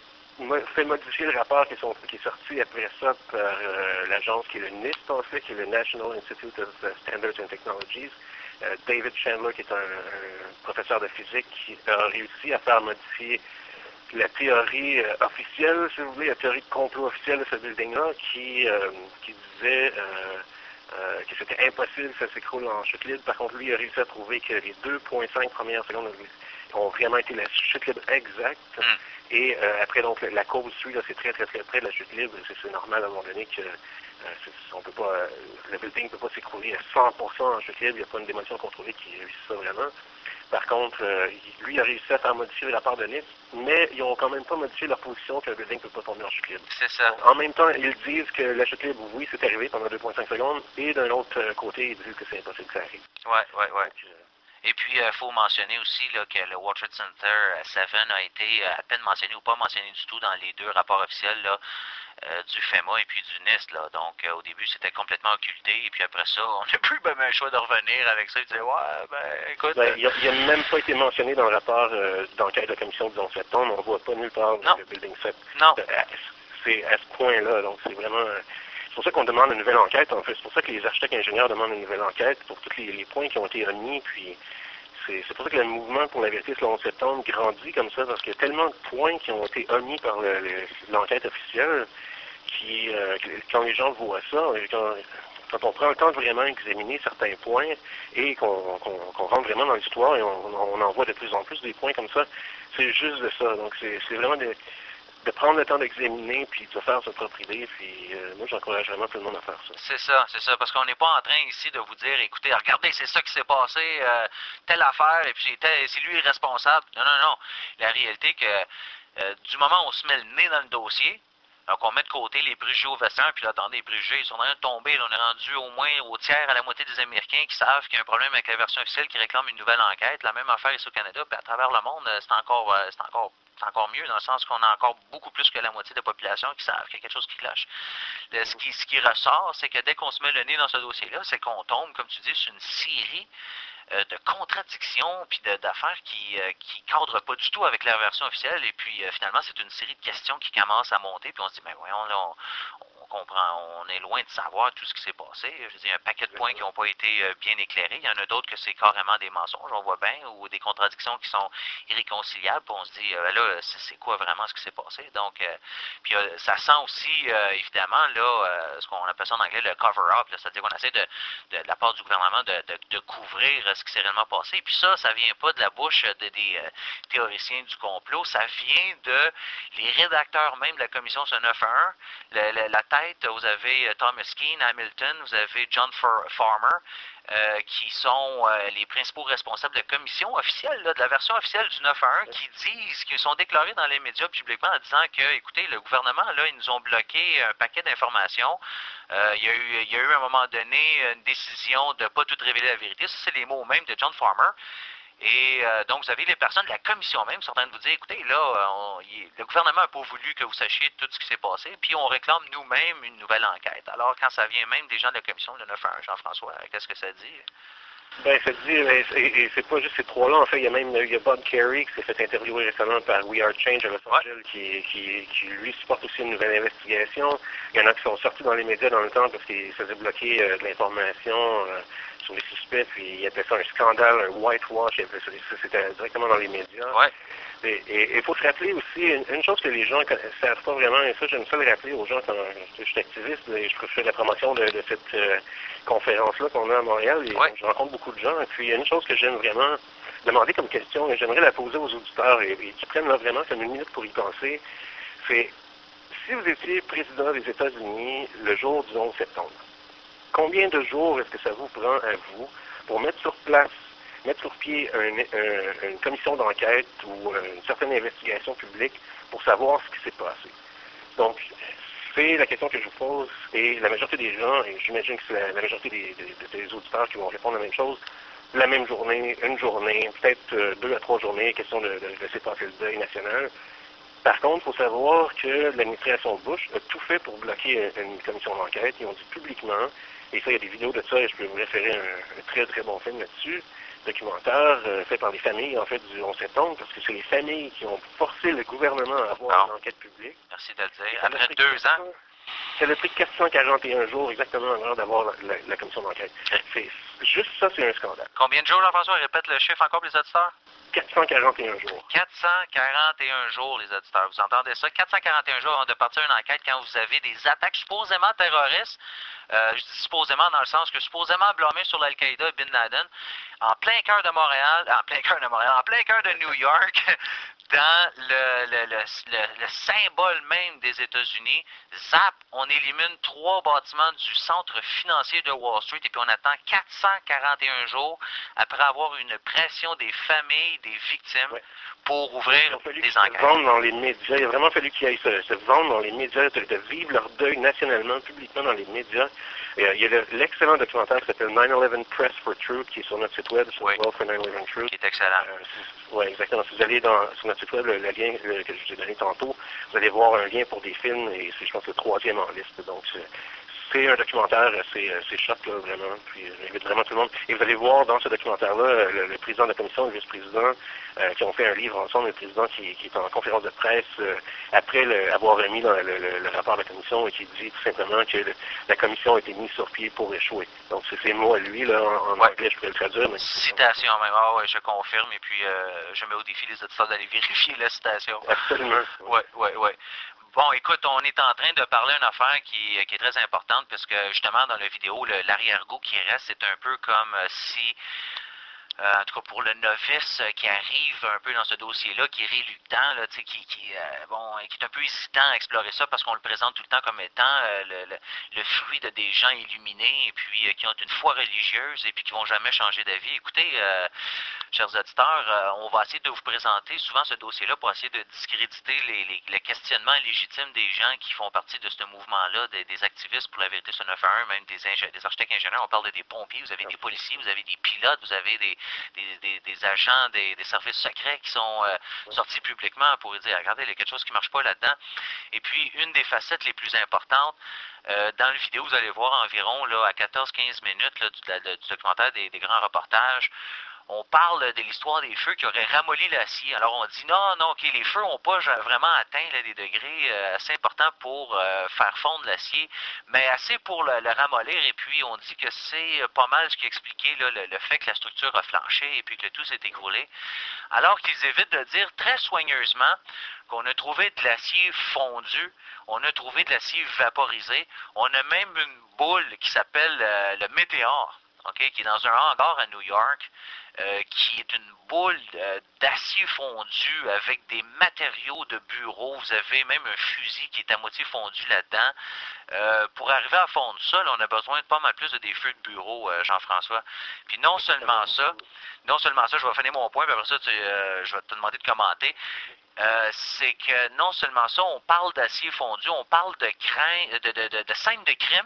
fait modifier le rapport qui, sont, qui est sorti après ça par euh, l'agence qui est le NIST, en fait, qui est le National Institute of Standards and Technologies. Euh, David Chandler, qui est un, un professeur de physique, qui a réussi à faire modifier la théorie euh, officielle, si vous voulez, la théorie de complot officielle de ce building-là, qui, euh, qui disait euh, euh, que c'était impossible que ça s'écroule en chute libre. Par contre, lui a réussi à prouver que les deux virgule cinq premières secondes ont vraiment été la chute libre exacte. Mm. Et euh, après, donc, la courbe suit, là, c'est très, très, très près de la chute libre. C'est normal à un moment donné que euh, on peut pas, euh, le building ne peut pas s'écrouler à cent pour cent en chute libre. Il n'y a pas une démolition contrôlée qui réussit ça vraiment. Par contre, euh, lui a réussi à faire modifier le rapport de NIST, mais ils n'ont quand même pas modifié leur position que le building ne peut pas tomber en chute libre. C'est ça. Donc, en même temps, ils disent que la chute libre, oui, c'est arrivé pendant deux virgule cinq secondes, et d'un autre côté, ils disent que c'est impossible que ça arrive. Ouais, ouais, ouais. Donc, euh, et puis, il euh, faut mentionner aussi là, que le World Trade Center sept a été à peine mentionné ou pas mentionné du tout dans les deux rapports officiels là, euh, du FEMA et puis du NIST. Là. Donc, euh, au début, c'était complètement occulté. Et puis après ça, on n'a plus même un choix de revenir avec ça. Ils disaient, ouais, ben, écoute. Ben, il n'a même pas été mentionné dans le rapport euh, d'enquête de la commission du onze septembre. On ne voit pas nulle part non. le Building sept. Non. C'est à ce point-là. Donc, c'est vraiment... C'est pour ça qu'on demande une nouvelle enquête. En fait, c'est pour ça que les architectes et ingénieurs demandent une nouvelle enquête pour tous les, les points qui ont été remis. Puis, c'est pour ça que le mouvement pour la vérité sur le onze septembre grandit comme ça, parce qu'il y a tellement de points qui ont été omis par l'enquête officielle qui, euh, quand les gens voient ça, quand, quand on prend le temps de vraiment examiner certains points et qu'on qu'on, qu'on rentre vraiment dans l'histoire et on, on en voit de plus en plus des points comme ça, c'est juste de ça. Donc, c'est vraiment de, de prendre le temps d'examiner puis de faire sa propre idée. Puis, euh, moi, j'encourage vraiment tout le monde à faire ça. C'est ça, c'est ça. Parce qu'on n'est pas en train ici de vous dire, écoutez, regardez, c'est ça qui s'est passé, euh, telle affaire, et puis c'est lui responsable. Non, non, non. La réalité que euh, du moment où on se met le nez dans le dossier, Donc, on met de côté les préjugés au vestiaire, puis là, attendez, les préjugés, ils sont en train de tomber. Là, on est rendu au moins au tiers à la moitié des Américains qui savent qu'il y a un problème avec la version officielle qui réclame une nouvelle enquête. La même affaire ici au Canada, puis à travers le monde, c'est encore, c'est encore, c'est encore mieux, dans le sens qu'on a encore beaucoup plus que la moitié de la population qui savent qu'il y a quelque chose qui cloche. Le, ce, qui, ce qui ressort, c'est que dès qu'on se met le nez dans ce dossier-là, c'est qu'on tombe, comme tu dis, sur une série euh, de contradictions puis d'affaires qui euh, qui cadrent pas du tout avec la version officielle. Et puis, euh, finalement, c'est une série de questions qui commencent à monter. Puis on se dit, ben voyons, là, on, on comprend, on est loin de savoir tout ce qui s'est passé. Je veux dire, un paquet de points qui n'ont pas été euh, bien éclairés. Il y en a d'autres que c'est carrément des mensonges, on voit bien, ou des contradictions qui sont irréconciliables. Puis on se dit, euh, là, c'est quoi vraiment ce qui s'est passé? Donc, euh, puis euh, ça sent aussi, euh, évidemment, là, euh, ce qu'on appelle ça en anglais le cover-up, c'est-à-dire qu'on essaie de, de, de la part du gouvernement de, de, de couvrir ce qui s'est réellement passé. Et puis ça, ça vient pas de la bouche de, des euh, théoriciens du complot, ça vient de les rédacteurs même de la commission sur neuf un un. Le, le, la tête, vous avez Thomas Keane, Hamilton, vous avez John Farmer, euh, qui sont euh, les principaux responsables de la commission officielle, là, de la version officielle du neuf un un, qui disent, qui sont déclarés dans les médias publiquement en disant que, écoutez, le gouvernement, là, ils nous ont bloqué un paquet d'informations. Euh, il y a eu, il y a eu à un moment donné une décision de ne pas tout révéler la vérité. Ça, c'est les mots même de John Farmer. Et euh, donc, vous avez les personnes de la commission même qui sont en train de vous dire, écoutez, là, on, il, le gouvernement n'a pas voulu que vous sachiez tout ce qui s'est passé, puis on réclame nous-mêmes une nouvelle enquête. Alors, quand ça vient même des gens de la commission de neuf un un, Jean-François, qu'est-ce que ça dit? Ben, ça dit, et, et c'est pas juste ces trois-là, en fait, il y a même il y a Bob Kerrey qui s'est fait interviewer récemment par We Are Change à Los Angeles, ouais. qui, qui, qui lui supporte aussi une nouvelle investigation. Il y en a qui sont sortis dans les médias dans le temps parce qu'ils faisaient bloquer euh, de l'information euh, sur les suspects, puis il appelait ça un scandale, un whitewash, il appelait ça, c'était directement dans les médias. Ouais. Et il faut se rappeler aussi, une, une chose que les gens ne savent pas vraiment, et ça j'aime ça le rappeler aux gens quand je suis activiste, et je fais la promotion de, de cette euh, conférence-là qu'on a à Montréal, et ouais. je rencontre beaucoup de gens, et puis il y a une chose que j'aime vraiment demander comme question, et j'aimerais la poser aux auditeurs, et, et qui prennent là vraiment comme une minute pour y penser, c'est, si vous étiez président des États-Unis le jour du onze septembre, combien de jours est-ce que ça vous prend à vous pour mettre sur place mettre sur pied un, un, une commission d'enquête ou une certaine investigation publique pour savoir ce qui s'est passé. Donc, c'est la question que je vous pose, et la majorité des gens, et j'imagine que c'est la, la majorité des, des, des auditeurs qui vont répondre la même chose, la même journée, une journée, peut-être euh, deux à trois journées, question de, de, de laisser passer le deuil national. Par contre, il faut savoir que l'administration Bush a tout fait pour bloquer une, une commission d'enquête. Ils ont dit publiquement, et ça, il y a des vidéos de ça, et je peux vous référer à un, un très, très bon film là-dessus, documentaire euh, fait par les familles, en fait, du onze septembre, parce que c'est les familles qui ont forcé le gouvernement à avoir une enquête publique. Merci de le dire. Après deux ans. Ça a pris quatre cent quarante et un jours exactement avant d'avoir la, la, la commission d'enquête. C'est juste ça, c'est un scandale. Combien de jours, Jean-François? Répète le chiffre encore pour les auditeurs. quatre cent quarante et un jours. quatre cent quarante et un jours, les auditeurs. Vous entendez ça? quatre cent quarante et un jours avant de partir une enquête quand vous avez des attaques supposément terroristes. Euh, je dis supposément dans le sens que supposément blâmé sur l'Al-Qaïda et Bin Laden, en plein cœur de Montréal, en plein cœur de Montréal, en plein cœur de New York, dans le, le, le, le, le symbole même des États-Unis. Zap, on élimine trois bâtiments du centre financier de Wall Street et puis on attend quatre cent quarante et un jours après avoir une pression des familles, des victimes, ouais. pour ouvrir des enquêtes. Se vendre dans les médias. Il a vraiment fallu qu'ils aillent se, se vendre dans les médias, de, de vivre leur deuil nationalement, publiquement dans les médias. Et, euh, il y a l'excellent documentaire qui s'appelle nine eleven Press for Truth, qui est sur notre site web, sur oui. le blog for nine eleven Truth. Qui est excellent. Euh, oui, exactement. Si vous allez dans, sur notre site web, le, le lien le, que je vous ai donné tantôt, vous allez voir un lien pour des films, et c'est, je pense, le troisième en liste. Donc, c'est un documentaire, c'est choc, là, vraiment. Puis, j'invite vraiment tout le monde. Et vous allez voir dans ce documentaire-là, le, le président de la commission, le vice-président, euh, qui ont fait un livre ensemble, le président qui, qui est en conférence de presse euh, après le, avoir remis dans le, le, le rapport de la commission et qui dit tout simplement que le, la commission a été mise sur pied pour échouer. Donc, c'est ces mots à lui, là, en, en ouais. anglais, je pourrais le traduire. Mais citation même. Ah ouais, je confirme. Et puis, euh, je mets au défi les auditeurs d'aller vérifier la citation. Absolument. Oui, oui, oui. Bon, écoute, on est en train de parler d'une affaire qui, qui est très importante parce que justement dans la vidéo, l'arrière-goût qui reste, c'est un peu comme si Euh, en tout cas, pour le novice euh, qui arrive un peu dans ce dossier-là, qui est réluctant, là, qui, qui, euh, bon, qui est un peu hésitant à explorer ça parce qu'on le présente tout le temps comme étant euh, le, le, le fruit de des gens illuminés et puis euh, qui ont une foi religieuse et puis qui vont jamais changer d'avis. Écoutez, euh, chers auditeurs, euh, on va essayer de vous présenter souvent ce dossier-là pour essayer de discréditer les, les, les questionnements légitimes des gens qui font partie de ce mouvement-là, des, des activistes pour la vérité sur neuf un un, même des, des architectes ingénieurs. On parle de des pompiers, vous avez des policiers, vous avez des pilotes, vous avez des Des, des, des agents des, des services secrets qui sont euh, sortis publiquement pour dire, regardez, il y a quelque chose qui ne marche pas là-dedans. Et puis, une des facettes les plus importantes, euh, dans la vidéo, vous allez voir environ là, à quatorze à quinze minutes là, du, de, du documentaire des, des grands reportages, on parle de l'histoire des feux qui auraient ramolli l'acier. Alors on dit non, non, ok, les feux n'ont pas vraiment atteint là, des degrés euh, assez importants pour euh, faire fondre l'acier, mais assez pour le, le ramollir. Et puis on dit que c'est pas mal ce qui expliquait là, le, le fait que la structure a flanché et puis que tout s'est écroulé. Alors qu'ils évitent de dire très soigneusement qu'on a trouvé de l'acier fondu, on a trouvé de l'acier vaporisé, on a même une boule qui s'appelle euh, le météore. Okay, qui est dans un hangar à New York, euh, qui est une boule euh, d'acier fondu avec des matériaux de bureau. Vous avez même un fusil qui est à moitié fondu là-dedans. Euh, pour arriver à fondre ça, là, on a besoin de pas mal plus de des feux de bureau, euh, Jean-François. Puis non seulement ça, non seulement ça, je vais finir mon point, puis après ça, tu, euh, je vais te demander de commenter. Euh, c'est que non seulement ça, on parle d'acier fondu, on parle de, crin, de, de, de, de scène de crime.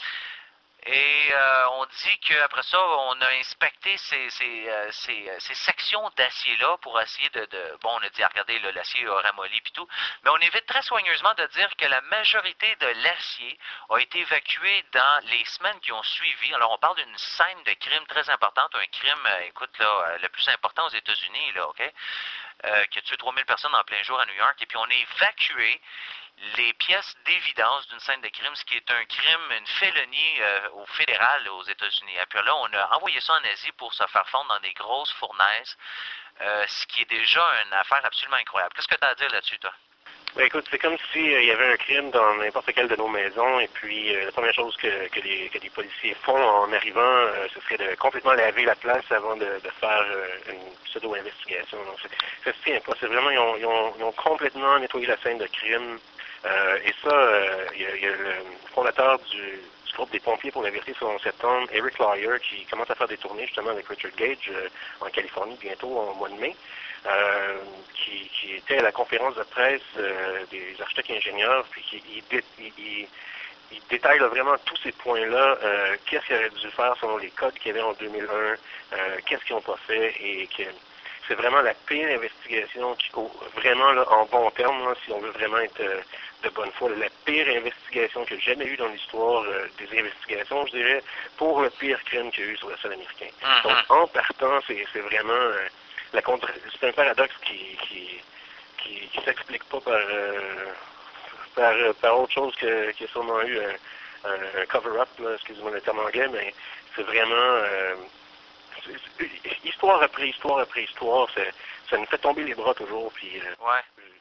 Et euh, on dit qu'après ça, on a inspecté ces, ces, euh, ces, ces sections d'acier-là pour essayer de, de... Bon, on a dit, regardez, l'acier a ramolli et tout, mais on évite très soigneusement de dire que la majorité de l'acier a été évacué dans les semaines qui ont suivi. Alors, on parle d'une scène de crime très importante, un crime, euh, écoute, là, le plus important aux États-Unis, là, OK? Euh, qui a tué trois mille personnes en plein jour à New York, et puis on a évacué les pièces d'évidence d'une scène de crime, ce qui est un crime, une félonie euh, au fédéral aux États-Unis. Et puis là, on a envoyé ça en Asie pour se faire fondre dans des grosses fournaises, euh, ce qui est déjà une affaire absolument incroyable. Qu'est-ce que tu as à dire là-dessus, toi? Ben écoute, c'est comme s'il euh, y avait un crime dans n'importe quelle de nos maisons, et puis euh, la première chose que, que, les, que les policiers font en arrivant, euh, ce serait de complètement laver la place avant de, de faire euh, une pseudo-investigation. Donc, ça se tient pas. C'est vraiment, ils ont, ils, ont, ils ont complètement nettoyé la scène de crime. Euh, et ça, euh, il y, a, il y a le fondateur du, du groupe des pompiers pour la vérité sur onze septembre, Eric Lawyer, qui commence à faire des tournées justement avec Richard Gage euh, en Californie bientôt en mois de mai. Euh, qui, qui était à la conférence de presse euh, des architectes et ingénieurs, puis qui il, dé, il, il, il détaille là, vraiment tous ces points-là, euh, qu'est-ce qu'ils auraient dû faire selon les codes qu'il y avait en deux mille un, euh, qu'est-ce qu'ils n'ont pas fait, et que c'est vraiment la pire investigation, qui, oh, vraiment là, en bon terme, là, si on veut vraiment être euh, de bonne foi, là, la pire investigation qu'il y a jamais eu dans l'histoire euh, des investigations, je dirais, pour le pire crime qu'il y a eu sur le sol américain. Mm-hmm. Donc, en partant, c'est, c'est vraiment... Euh, La contre... C'est un paradoxe qui qui, qui, qui s'explique pas par, euh, par, par autre chose que, qu'il y a sûrement eu un, un, un cover-up, là, excusez-moi le terme anglais, mais c'est vraiment euh, c'est, c'est, histoire après histoire après histoire, c'est, ça nous fait tomber les bras toujours. Puis, euh, ouais.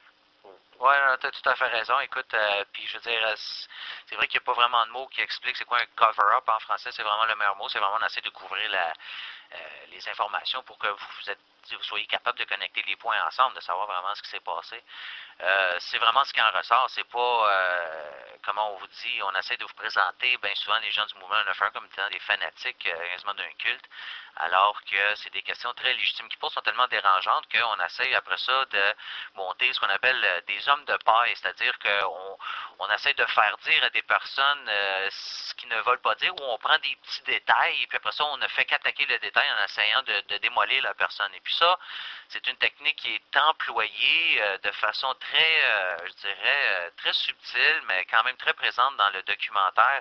Oui, tu as tout à fait raison. Écoute, euh, puis je veux dire, c'est vrai qu'il n'y a pas vraiment de mots qui expliquent c'est quoi un cover-up en français, c'est vraiment le meilleur mot, c'est vraiment d'essayer de couvrir la, euh, les informations pour que vous, vous, êtes, vous soyez capable de connecter les points ensemble, de savoir vraiment ce qui s'est passé. Euh, c'est vraiment ce qui en ressort, c'est pas, euh, comment on vous dit, on essaie de vous présenter bien souvent les gens du mouvement neuf un comme étant des fanatiques euh, quasiment d'un culte, alors que c'est des questions très légitimes qui posent sont tellement dérangeantes qu'on essaie après ça de monter ce qu'on appelle euh, des hommes de paille, c'est-à-dire qu'on on essaie de faire dire à des personnes euh, ce qu'ils ne veulent pas dire, ou on prend des petits détails et puis après ça on ne fait qu'attaquer le détail en essayant de, de démolir la personne. Et puis ça, c'est une technique qui est employée euh, de façon très, euh, je dirais, euh, très subtile, mais quand même très présente dans le documentaire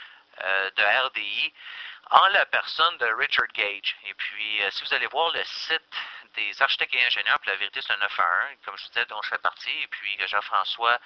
euh, de R D I, en la personne de Richard Gage. Et puis, euh, si vous allez voir le site des architectes et ingénieurs pour la vérité sur le neuf un un, comme je vous disais, dont je fais partie, et puis Jean-François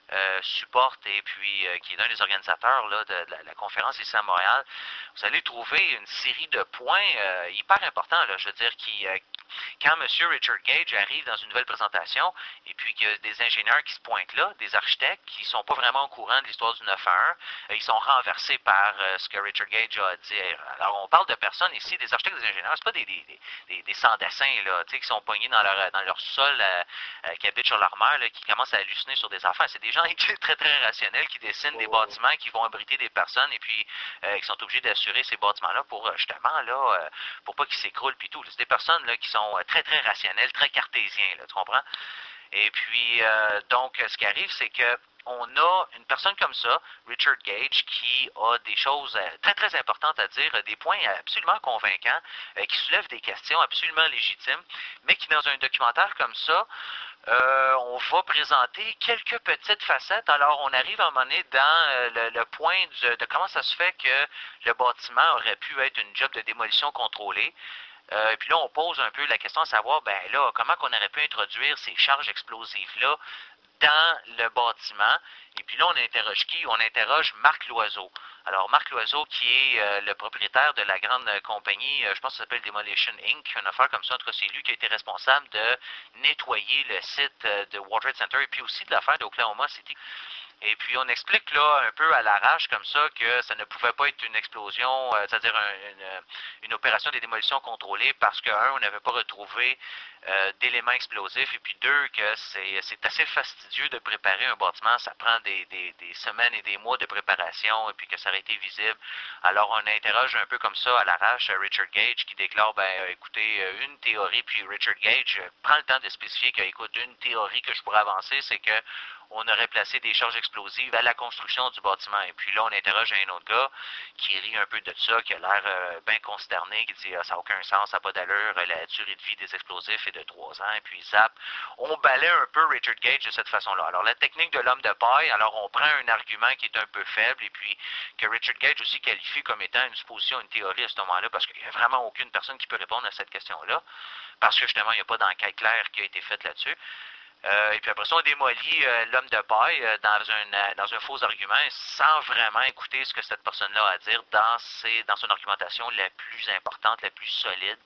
euh, supporte et puis euh, qui est l'un des organisateurs là, de, de la, la conférence ici à Montréal, vous allez trouver une série de points euh, hyper importants, là, je veux dire, qui, euh, quand M. Richard Gage arrive dans une nouvelle présentation, et puis qu'il y a des ingénieurs qui se pointent là, des architectes qui ne sont pas vraiment au courant de l'histoire du neuf un un, euh, ils sont renversés par euh, ce que Richard Gage a à dire. Alors, on parle de personnes ici, des architectes, des ingénieurs, c'est pas des, des, des, des sans-dessins, là, tu sais, qui sont poignés dans leur, dans leur sol, euh, euh, qui habitent sur leur mer, là, qui commencent à halluciner sur des affaires. C'est des gens très, très rationnels qui dessinent des bâtiments, qui vont abriter des personnes, et puis euh, qui sont obligés d'assurer ces bâtiments-là pour, justement, là, euh, pour pas qu'ils s'écroulent, puis tout. C'est des personnes, là, qui sont très, très rationnelles, très cartésiens, là, tu comprends? Et puis, euh, donc, ce qui arrive, c'est que on a une personne comme ça, Richard Gage, qui a des choses très, très importantes à dire, des points absolument convaincants, qui soulèvent des questions absolument légitimes, mais qui, dans un documentaire comme ça, euh, on va présenter quelques petites facettes. Alors, on arrive à un moment donné dans le, le point de, de comment ça se fait que le bâtiment aurait pu être une job de démolition contrôlée. Euh, et puis là, on pose un peu la question à savoir, ben là, comment qu'on aurait pu introduire ces charges explosives-là dans le bâtiment. Et puis là, on interroge qui? On interroge Marc Loiseau. Alors, Marc Loiseau, qui est euh, le propriétaire de la grande euh, compagnie, euh, je pense que ça s'appelle Demolition Incorporated, une affaire comme ça, en tout cas, c'est lui qui a été responsable de nettoyer le site euh, de World Trade Center et puis aussi de l'affaire d'Oklahoma City. Et puis, on explique là un peu à l'arrache comme ça que ça ne pouvait pas être une explosion, euh, c'est-à-dire un, une, une opération de démolition contrôlée parce que, un, on n'avait pas retrouvé euh, d'éléments explosifs et puis deux, que c'est, c'est assez fastidieux de préparer un bâtiment, ça prend des, des, des semaines et des mois de préparation et puis que ça aurait été visible. Alors, on interroge un peu comme ça à l'arrache Richard Gage qui déclare, ben écoutez, une théorie, puis Richard Gage prend le temps de spécifier que, écoute, une théorie que je pourrais avancer, c'est que on aurait placé des charges explosives à la construction du bâtiment. Et puis là, on interroge un autre gars qui rit un peu de ça, qui a l'air euh, bien consterné, qui dit ah, ça n'a aucun sens, ça n'a pas d'allure, la durée de vie des explosifs est de trois ans, et puis zap. On balaie un peu Richard Gage de cette façon-là. Alors, la technique de l'homme de paille, alors on prend un argument qui est un peu faible, et puis que Richard Gage aussi qualifie comme étant une supposition, une théorie à ce moment-là, parce qu'il n'y a vraiment aucune personne qui peut répondre à cette question-là, parce que justement, il n'y a pas d'enquête claire qui a été faite là-dessus. Euh, et puis après ça, on démolit euh, l'homme de paille euh, dans, un, euh, dans un faux argument sans vraiment écouter ce que cette personne-là a à dire dans, ses, dans son argumentation la plus importante, la plus solide.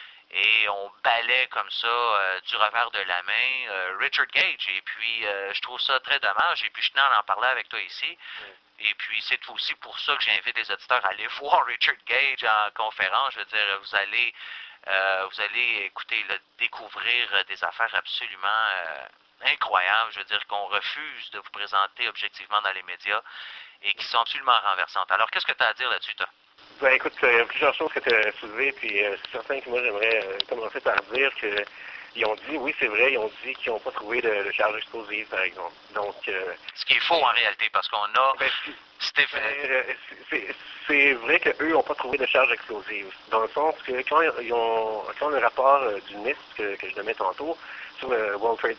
Et on balaie comme ça euh, du revers de la main euh, Richard Gage. Et puis, euh, je trouve ça très dommage. Et puis, je tenais à en parler avec toi ici. Et puis, c'est aussi pour ça que j'invite les auditeurs à aller voir Richard Gage en conférence. Je veux dire, vous allez... Euh, vous allez, écoutez, là, découvrir euh, des affaires absolument euh, incroyables. Je veux dire qu'on refuse de vous présenter objectivement dans les médias et qui sont absolument renversantes. Alors, qu'est-ce que tu as à dire là-dessus, toi? Ben, écoute, il y a plusieurs choses que tu as soulevées, puis euh, c'est certain que moi, j'aimerais euh, commencer par dire que ils ont dit, oui, c'est vrai, ils ont dit qu'ils n'ont pas trouvé de, de charge explosive, par exemple. Donc, euh, ce qui est faux en réalité, parce qu'on a... Ben, C'était ben, c'est, c'est vrai qu'eux n'ont pas trouvé de charge explosive. Dans le sens que quand ils ont, quand le rapport euh, du N I S T que, que je donnais tantôt sur le World Trade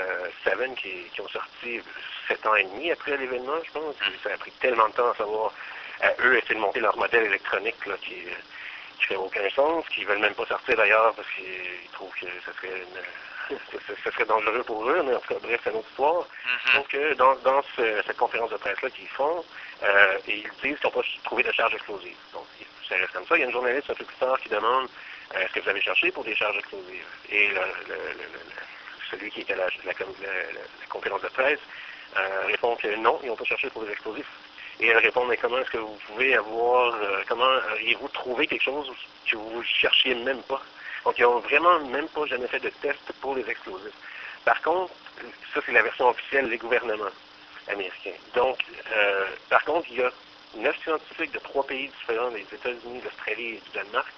sept qui, qui ont sorti sept ans et demi après l'événement, je pense, mm. ça a pris tellement de temps à savoir, à eux, essayer de monter leur modèle électronique là, qui qui fait aucun sens, qui veulent même pas sortir d'ailleurs parce qu'ils trouvent que ça serait une, ça serait dangereux pour eux, mais en tout cas, bref, c'est une autre histoire. Mm-hmm. Donc, euh, dans, dans ce, cette conférence de presse-là qu'ils font, euh, et ils disent qu'ils n'ont pas trouvé de charge explosive. Donc, ça reste comme ça. Il y a une journaliste un peu plus tard qui demande euh, est-ce que vous avez cherché pour des charges explosives? Et le, le, le, le, celui qui était à la, la, la, la conférence de presse euh, répond que non, ils n'ont pas cherché pour des explosifs. Et elle répond, mais comment est-ce que vous pouvez avoir, euh, comment auriez-vous trouvé quelque chose que vous ne cherchiez même pas? Donc, ils n'ont vraiment même pas jamais fait de test pour les explosifs. Par contre, ça, c'est la version officielle des gouvernements américains. Donc, euh, par contre, il y a neuf scientifiques de trois pays différents, les États-Unis, l'Australie et du Danemark,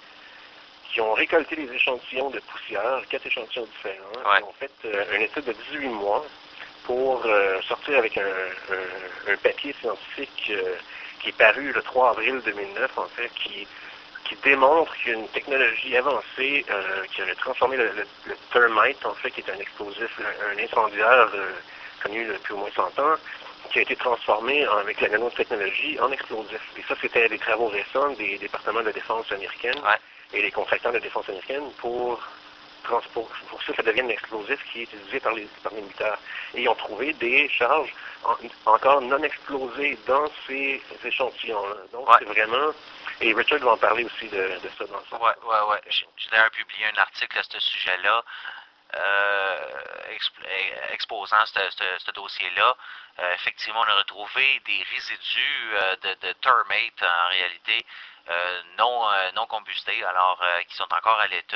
qui ont récolté des échantillons de poussière, quatre échantillons différents, ouais. qui ont fait euh, une étude de dix-huit mois pour euh, sortir avec un, un, un papier scientifique euh, qui est paru le trois avril deux mille neuf, en fait, qui, qui démontre qu'une technologie avancée euh, qui aurait transformé le, le, le thermite, en fait, qui est un explosif, un, un incendiaire euh, connu depuis au moins cent ans, qui a été transformé en, avec la nanotechnologie en explosif. Et ça, c'était des travaux récents des départements de défense américaine ouais. et des contractants de défense américaine pour transport, pour ça que ça devienne l'explosif qui est utilisé par les, par les militaires. Et ils ont trouvé des charges en, encore non explosées dans ces échantillons-là. Donc, ouais. c'est vraiment... Et Richard va en parler aussi de, de ça dans ça. Oui, oui, oui. J'ai d'ailleurs publié un article à ce sujet-là, euh, exp exposant ce, ce, ce dossier-là. Euh, effectivement, on a retrouvé des résidus euh, de, de termite, en réalité, euh, non, euh, non combustés, alors euh, qui sont encore à l'état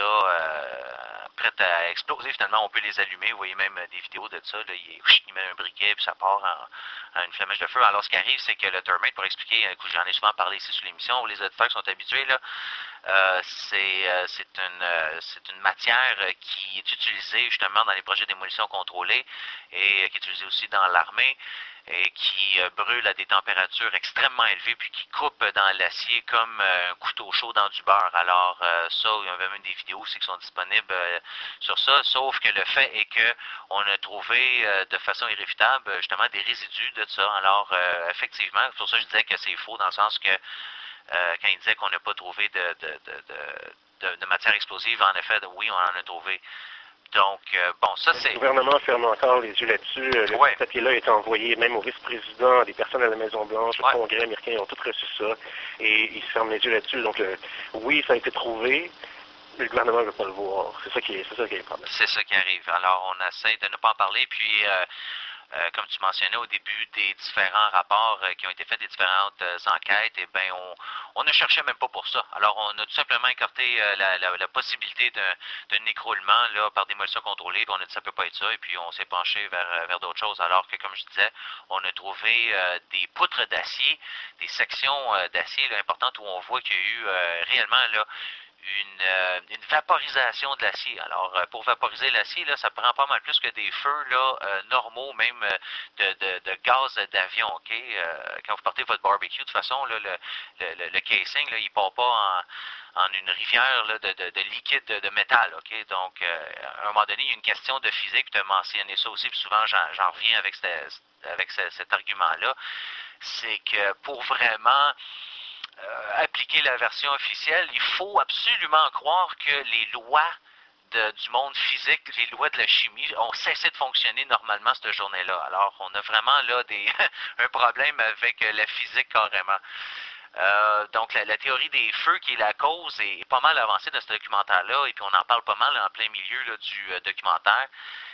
euh, prêts à exploser. Finalement, on peut les allumer. Vous voyez même des vidéos de ça. Là, il, il met un briquet puis ça part en, en une flamèche de feu. Alors, ce qui arrive, c'est que le termite, pour expliquer, j'en ai souvent parlé ici sur l'émission, les auditeurs qui sont habitués, là, euh, c'est euh, une, euh, une matière qui est utilisée justement dans les projets de démolition contrôlée et qui est utilisée aussi dans l'armée et qui euh, brûle à des températures extrêmement élevées puis qui coupe dans l'acier comme euh, un couteau chaud dans du beurre. Alors euh, ça, il y avait même des vidéos aussi qui sont disponibles euh, sur ça, sauf que le fait est que on a trouvé euh, de façon irréfutable justement des résidus de ça. Alors euh, effectivement, c'est pour ça que je disais que c'est faux dans le sens que euh, quand il disait qu'on n'a pas trouvé de, de, de, de, de, de matière explosive, en effet, de, oui, on en a trouvé. Donc, euh, bon, ça c'est... Le gouvernement ferme encore les yeux là-dessus. Le ouais. papier-là est envoyé même au vice-président, à des personnes à la Maison-Blanche, ouais. au Congrès américain, ils ont tous reçu ça. Et ils se ferment les yeux là-dessus. Donc, le, oui, ça a été trouvé, mais le gouvernement ne veut pas le voir. C'est ça qui est, c'est ça qui est le problème. C'est ça qui arrive. Alors, on essaie de ne pas en parler, puis... Euh, Euh, comme tu mentionnais au début des différents rapports euh, qui ont été faits, des différentes euh, enquêtes, eh bien, on, on ne cherchait même pas pour ça. Alors, on a tout simplement écarté euh, la, la, la possibilité d'un écroulement là, par démolition contrôlée, puis on a dit ça peut pas être ça, et puis on s'est penché vers, vers d'autres choses, alors que, comme je disais, on a trouvé euh, des poutres d'acier, des sections euh, d'acier importantes où on voit qu'il y a eu euh, réellement là, Une, euh, une vaporisation de l'acier. Alors, euh, pour vaporiser l'acier, là, ça prend pas mal plus que des feux là, euh, normaux, même euh, de, de, de gaz d'avion, OK? Euh, quand vous partez votre barbecue, de toute façon, là, le, le, le casing, là, il part pas en, en une rivière là, de, de, de liquide de, de métal, OK? Donc, euh, à un moment donné, il y a une question de physique, tu as mentionné ça aussi, puis souvent, j'en reviens avec, cette, avec ce, cet argument-là, c'est que pour vraiment... Euh, appliquer la version officielle, il faut absolument croire que les lois de, du monde physique, les lois de la chimie ont cessé de fonctionner normalement cette journée-là. Alors, on a vraiment là des, un problème avec la physique carrément. Euh, donc, la, la théorie des feux qui est la cause est, est pas mal avancée dans ce documentaire-là, et puis on en parle pas mal en plein milieu là, du euh, documentaire.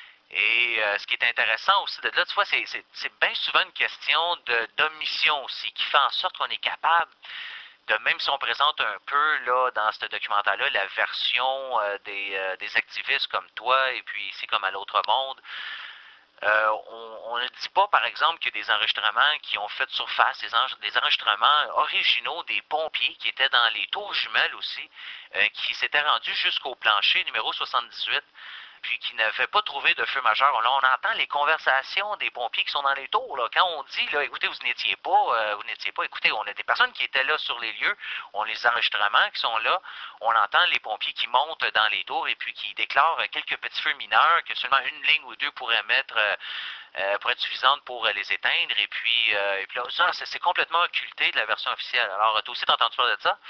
Et euh, ce qui est intéressant aussi de là, tu vois, c'est bien souvent une question d'omission aussi, qui fait en sorte qu'on est capable de, même si on présente un peu là dans ce documentaire-là la version euh, des, euh, des activistes comme toi et puis ici comme à l'autre monde, euh, on, on ne dit pas par exemple qu'il y a des enregistrements qui ont fait surface, des, en, des enregistrements originaux des pompiers qui étaient dans les tours jumelles aussi, euh, qui s'étaient rendus jusqu'au plancher numéro soixante-dix-huit. Puis qui n'avaient pas trouvé de feu majeur. Là, on entend les conversations des pompiers qui sont dans les tours. Là. Quand on dit, là, écoutez, vous n'étiez pas, euh, vous n'étiez pas, écoutez, on a des personnes qui étaient là sur les lieux, on a les enregistrements qui sont là, on entend les pompiers qui montent dans les tours et puis qui déclarent quelques petits feux mineurs que seulement une ligne ou deux pourraient mettre, euh, euh, pourrait être suffisante pour euh, les éteindre. Et puis, euh, et puis là, ça, c'est complètement occulté de la version officielle. Alors, toi aussi, t'as entendu parler de ça?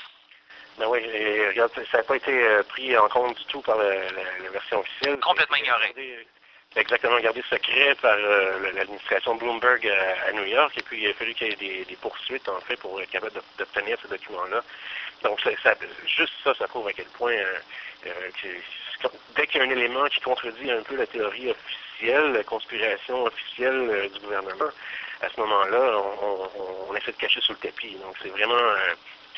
Ben oui, et, regarde, ça n'a pas été euh, pris en compte du tout par la, la, la version officielle. Complètement ignoré. Gardé, exactement, gardé secret par euh, l'administration Bloomberg à, à New York, et puis il a fallu qu'il y ait des, des poursuites, en fait, pour être capable d'obtenir ce document-là. Donc, ça, ça, juste ça, ça prouve à quel point, euh, euh, que, dès qu'il y a un élément qui contredit un peu la théorie officielle, la conspiration officielle euh, du gouvernement, à ce moment-là, on, on, on essaie de cacher sous le tapis. Donc, c'est vraiment... Euh,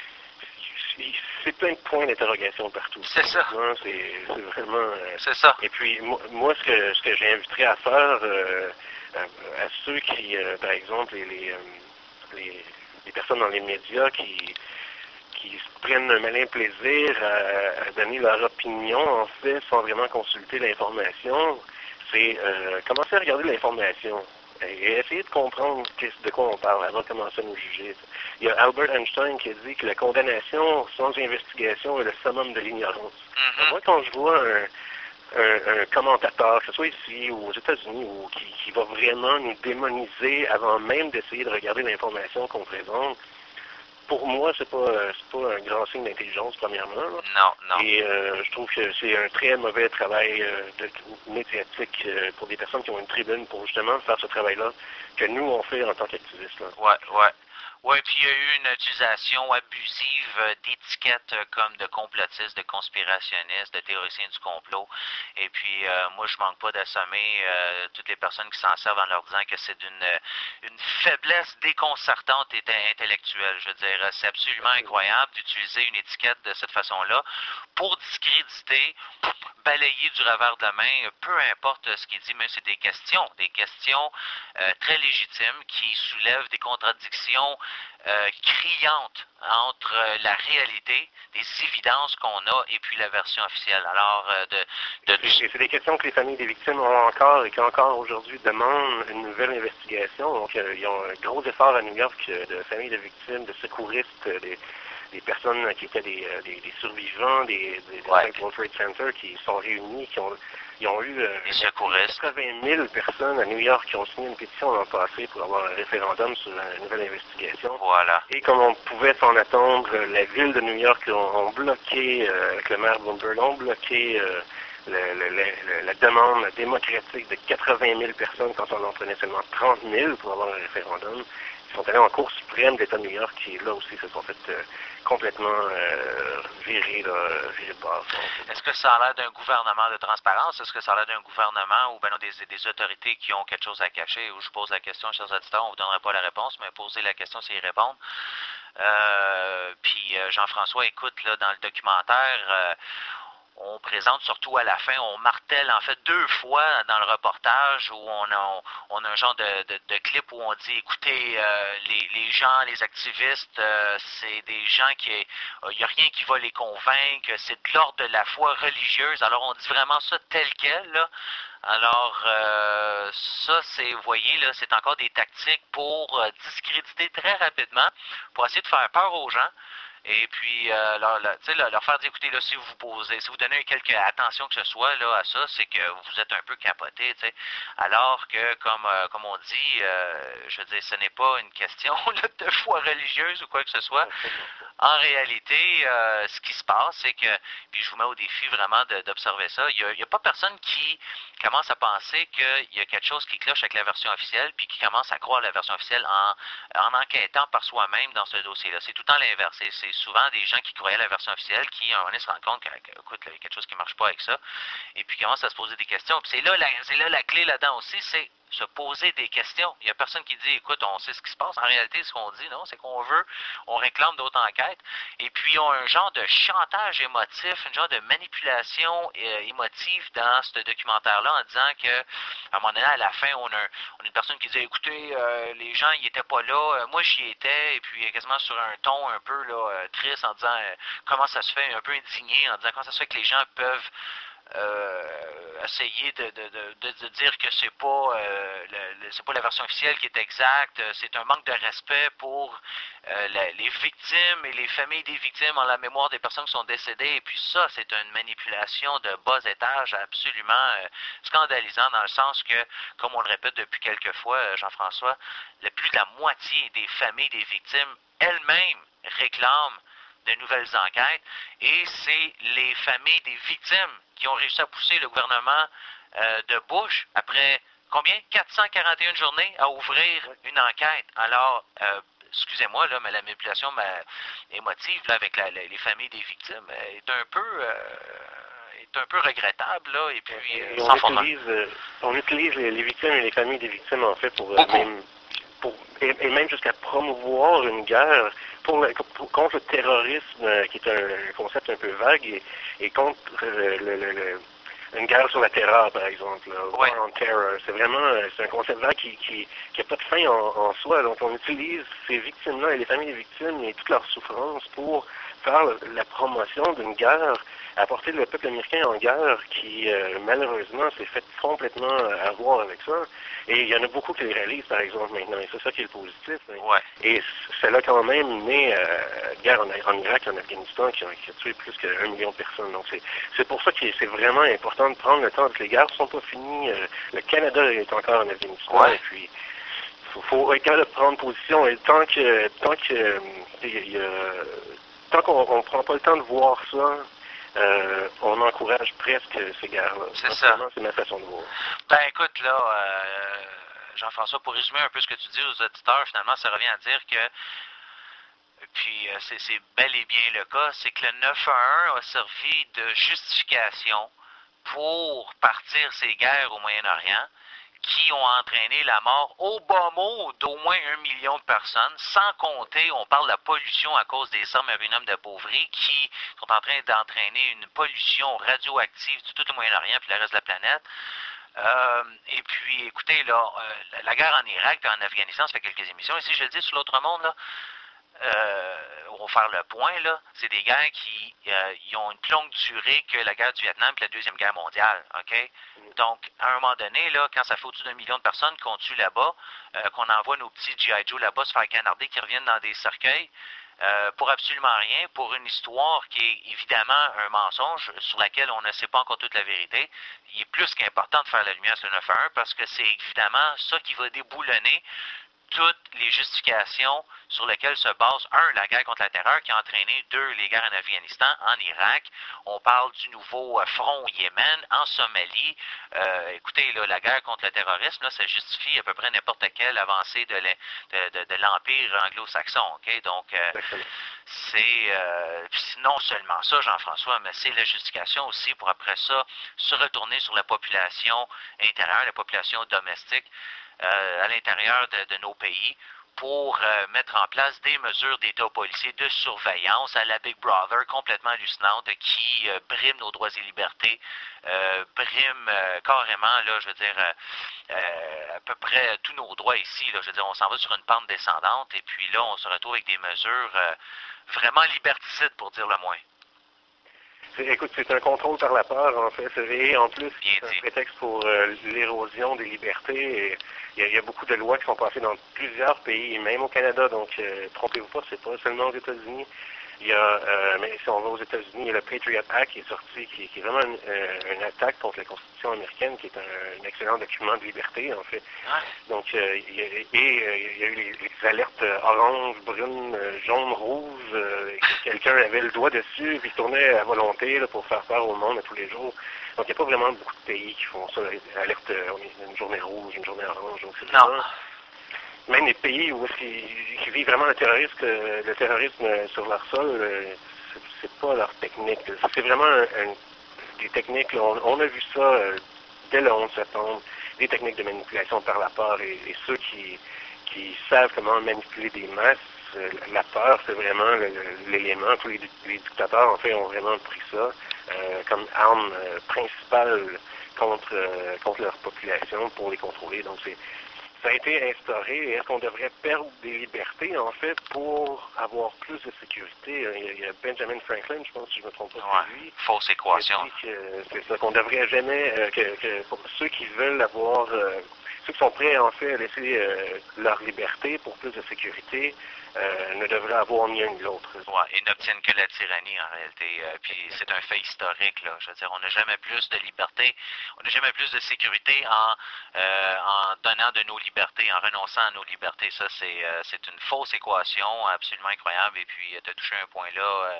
c'est plein de points d'interrogation partout. C'est ça. C'est vraiment... Euh, c'est ça. Et puis, moi, moi ce que, ce que j'inviterais à faire euh, à, à ceux qui, euh, par exemple, les, les, les, les personnes dans les médias qui, qui prennent un malin plaisir à, à donner leur opinion, en fait, sans vraiment consulter l'information, c'est euh, commencer à regarder l'information et essayer de comprendre de quoi on parle avant de commencer à nous juger. Il y a Albert Einstein qui a dit que la condamnation sans investigation est le summum de l'ignorance. Mm-hmm. Moi, quand je vois un, un, un commentateur, que ce soit ici ou aux États-Unis, ou qui, qui va vraiment nous démoniser avant même d'essayer de regarder l'information qu'on présente, pour moi, c'est pas, c'est pas un grand signe d'intelligence, premièrement. Là. Non, non. Et euh, je trouve que c'est un très mauvais travail euh, de, médiatique euh, pour des personnes qui ont une tribune pour justement faire ce travail-là que nous, on fait en tant qu'activistes. Là. Ouais, ouais. Oui, puis il y a eu une utilisation abusive d'étiquettes comme de complotistes, de conspirationnistes, de théoriciens du complot. Et puis, euh, moi, je manque pas d'assommer euh, toutes les personnes qui s'en servent en leur disant que c'est d'une une faiblesse déconcertante et intellectuelle. Je veux dire, c'est absolument incroyable d'utiliser une étiquette de cette façon-là pour discréditer, balayer du revers de la main, peu importe ce qu'il dit, mais c'est des questions, des questions euh, très légitimes qui soulèvent des contradictions Euh, criante entre euh, la réalité, des évidences qu'on a et puis la version officielle. Alors, euh, de... de... C'est, c'est des questions que les familles des victimes ont encore et qui encore aujourd'hui demandent une nouvelle investigation. Donc, euh, ils ont un gros effort à New York euh, de familles de victimes, de secouristes, euh, des, des personnes qui étaient des, euh, des, des survivants, des, des, des ouais. World Trade Center qui sont réunis, qui ont Ils ont eu euh, quatre-vingt mille personnes à New York qui ont signé une pétition l'an passé pour avoir un référendum sur la nouvelle investigation. Voilà. Et comme on pouvait s'en attendre, la ville de New York ont, ont bloqué, euh, avec le maire Bloomberg, ont bloqué euh, le, le, le, la demande démocratique de quatre-vingt mille personnes quand on en prenait seulement trente mille pour avoir un référendum. Ils sont allés en Cour suprême d'État de New York qui, là aussi, se sont fait euh, complètement euh, virer, là, virer de base. Est-ce que ça a l'air d'un gouvernement de transparence? Est-ce que ça a l'air d'un gouvernement ou ben non, des, des autorités qui ont quelque chose à cacher? Où je pose la question, chers auditeurs, on ne vous donnera pas la réponse, mais posez la question, c'est y répondre. Euh, puis euh, Jean-François, écoute, là, dans le documentaire, euh, on présente surtout à la fin, on martèle en fait deux fois dans le reportage où on a, on a un genre de, de, de clip où on dit, écoutez, euh, les, les gens, les activistes, euh, c'est des gens qui, il euh, n'y a rien qui va les convaincre, c'est de l'ordre de la foi religieuse. Alors on dit vraiment ça tel quel, là. Alors, euh, ça, c'est, vous voyez, là, c'est encore des tactiques pour euh, discréditer très rapidement, pour essayer de faire peur aux gens. Et puis, euh, leur, leur, leur, leur faire dire, écoutez, là, si vous posez, si vous donnez quelque attention que ce soit là, à ça, c'est que vous êtes un peu capoté, tu sais. Alors que, comme, euh, comme on dit, euh, je veux dire, ce n'est pas une question là, de foi religieuse ou quoi que ce soit. En réalité, euh, ce qui se passe, c'est que, puis je vous mets au défi vraiment de, d'observer ça, il n'y a, a pas personne qui commence à penser qu'il y a quelque chose qui cloche avec la version officielle, puis qui commence à croire la version officielle en, en enquêtant par soi-même dans ce dossier-là. C'est tout le temps l'inverse. C'est, c'est souvent des gens qui croyaient la version officielle qui, à un moment donné, se rendent compte qu'écoute, il y a quelque chose qui ne marche pas avec ça, et puis commencent à se poser des questions. Puis c'est là la, c'est là la clé là-dedans aussi, c'est se poser des questions. Il n'y a personne qui dit, écoute, on sait ce qui se passe. En réalité, ce qu'on dit, non, c'est qu'on veut, on réclame d'autres enquêtes. Et puis, ils ont un genre de chantage émotif, un genre de manipulation euh, émotive dans ce documentaire-là en disant que, à un moment donné, à la fin, on a, on a une personne qui dit, écoutez, euh, les gens, ils n'étaient pas là, euh, moi, j'y étais, et puis quasiment sur un ton un peu là, euh, triste en disant euh, comment ça se fait, un peu indigné, en disant comment ça se fait que les gens peuvent Euh, essayer de, de, de, de dire que c'est pas euh, le, le, c'est pas la version officielle qui est exacte, c'est un manque de respect pour euh, la, les victimes et les familles des victimes en la mémoire des personnes qui sont décédées, et puis ça, c'est une manipulation de bas étage absolument euh, scandalisant, dans le sens que, comme on le répète depuis quelques fois, Jean-François, le plus de la moitié des familles des victimes elles-mêmes réclament de nouvelles enquêtes, et c'est les familles des victimes qui ont réussi à pousser le gouvernement euh, de Bush, après combien? quatre cent quarante et une journées, à ouvrir une enquête. Alors, euh, excusez-moi, là, mais la manipulation ben, émotive là, avec la, la, les familles des victimes est un peu... Euh, est un peu regrettable, là, et puis et sans on utilise, euh, on utilise les, les victimes et les familles des victimes, en fait, pour... Euh, même, pour et, et même jusqu'à promouvoir une guerre pour, pour, contre le terrorisme, euh, qui est un, un concept un peu vague, et, et contre euh, le, le, le, une guerre sur la terreur, par exemple, là, ouais. War on Terror. C'est vraiment c'est un concept vague qui qui qui a pas de fin en, en soi. Donc on utilise ces victimes-là et les familles des victimes et toute leur souffrance pour faire la promotion d'une guerre, apporter le peuple américain en guerre qui, euh, malheureusement, s'est fait complètement avoir avec ça. Et il y en a beaucoup qui le réalisent, par exemple, maintenant. Et c'est ça qui est le positif. Hein. Ouais. Et c'est là quand même né euh, guerre en, en Irak et en Afghanistan qui a, qui a tué plus qu'un million de personnes. Donc c'est, c'est pour ça que c'est vraiment important de prendre le temps. Les guerres ne sont pas finies. Euh, le Canada est encore en Afghanistan. Ouais. Et puis, faut, faut être capable de prendre position. Et tant que tant que il y a, tant qu'on ne prend pas le temps de voir ça, euh, on encourage presque ces guerres-là. C'est ça. C'est ma façon de voir. Ben écoute, là, euh, Jean-François, pour résumer un peu ce que tu dis aux auditeurs, finalement, ça revient à dire que, puis euh, c'est, c'est bel et bien le cas, c'est que le neuf un un a servi de justification pour partir ces guerres au Moyen-Orient, qui ont entraîné la mort au bas mot d'au moins un million de personnes, sans compter, on parle de la pollution à cause des armes uranium d'appauvrie, qui sont en train d'entraîner une pollution radioactive de tout le Moyen-Orient et le reste de la planète. Euh, et puis, écoutez, là, euh, la guerre en Irak et en Afghanistan, ça fait quelques émissions, et si je le dis sur l'autre monde, là, euh, on va faire le point, là, c'est des guerres qui euh, ils ont une plus longue durée que la guerre du Vietnam et la Deuxième Guerre mondiale, OK? Donc, à un moment donné, là, quand ça fait au-dessus d'un million de personnes qu'on tue là-bas, euh, qu'on envoie nos petits G I Joe là-bas se faire canarder, qui reviennent dans des cercueils, euh, pour absolument rien, pour une histoire qui est évidemment un mensonge sur laquelle on ne sait pas encore toute la vérité, il est plus qu'important de faire la lumière sur le neuf un un parce que c'est évidemment ça qui va déboulonner toutes les justifications sur lesquelles se base, un, la guerre contre la terreur qui a entraîné, deux, les guerres en Afghanistan, en Irak. On parle du nouveau front au Yémen, en Somalie. Euh, écoutez, là, la guerre contre le terrorisme, là, ça justifie à peu près n'importe quelle avancée de, de, de, de l'Empire anglo-saxon. Okay? Donc, euh, c'est euh, non seulement ça, Jean-François, mais c'est la justification aussi pour après ça se retourner sur la population intérieure, la population domestique. Euh, à l'intérieur de, de nos pays pour euh, mettre en place des mesures d'État policier de surveillance à la Big Brother complètement hallucinante qui euh, brime nos droits et libertés, euh, brime euh, carrément, là, je veux dire, euh, euh, à peu près tous nos droits ici. Là, je veux dire, on s'en va sur une pente descendante et puis là, on se retrouve avec des mesures euh, vraiment liberticides, pour dire le moins. Écoute, c'est un contrôle par la peur, en fait. Et en plus, c'est un prétexte pour euh, l'érosion des libertés. Et il, y a, il y a beaucoup de lois qui sont passées dans plusieurs pays, même au Canada. Donc, euh, trompez-vous pas, c'est pas seulement aux États-Unis. Il y a, euh, mais si on va aux États-Unis, il y a le Patriot Act qui est sorti, qui, qui est vraiment une, euh, une attaque contre la Constitution américaine, qui est un, un excellent document de liberté, en fait. Donc, euh, il y a, et euh, il y a eu les, les alertes orange, brune, jaune, rouge. Euh, quelqu'un avait le doigt dessus, puis il tournait à volonté là, pour faire peur au monde à tous les jours. Donc, il n'y a pas vraiment beaucoup de pays qui font ça, alerte, une journée rouge, une journée orange. Donc, c'est vraiment... Même les pays où qui, qui vivent vraiment le terrorisme, le terrorisme sur leur sol, c'est, c'est pas leur technique. C'est vraiment un, un, des techniques, là, on, on a vu ça euh, dès le onze septembre, des techniques de manipulation par la peur et, et ceux qui, qui savent comment manipuler des masses, euh, la peur, c'est vraiment le, l'élément. Tous les, les dictateurs, en fait, ont vraiment pris ça euh, comme arme euh, principale contre, euh, contre leur population pour les contrôler. Donc, c'est ça a été instauré. Est-ce qu'on devrait perdre des libertés, en fait, pour avoir plus de sécurité? Il y a Benjamin Franklin, je pense, si je ne me trompe pas, ouais, c'est lui. Fausse équation. Que, c'est ça, qu'on devrait jamais, euh, que, que pour ceux qui veulent avoir, euh, ceux qui sont prêts, en fait, à laisser euh, leur liberté pour plus de sécurité, euh, ne devraient avoir ni un ni l'autre. Ouais, et n'obtiennent que la tyrannie, en réalité. Euh, puis c'est un fait historique, là. Je veux dire, on n'a jamais plus de liberté, on n'a jamais plus de sécurité en, euh, en donnant de nos libertés, en renonçant à nos libertés. Ça, c'est, euh, c'est une fausse équation absolument incroyable. Et puis, tu as touché un point là euh,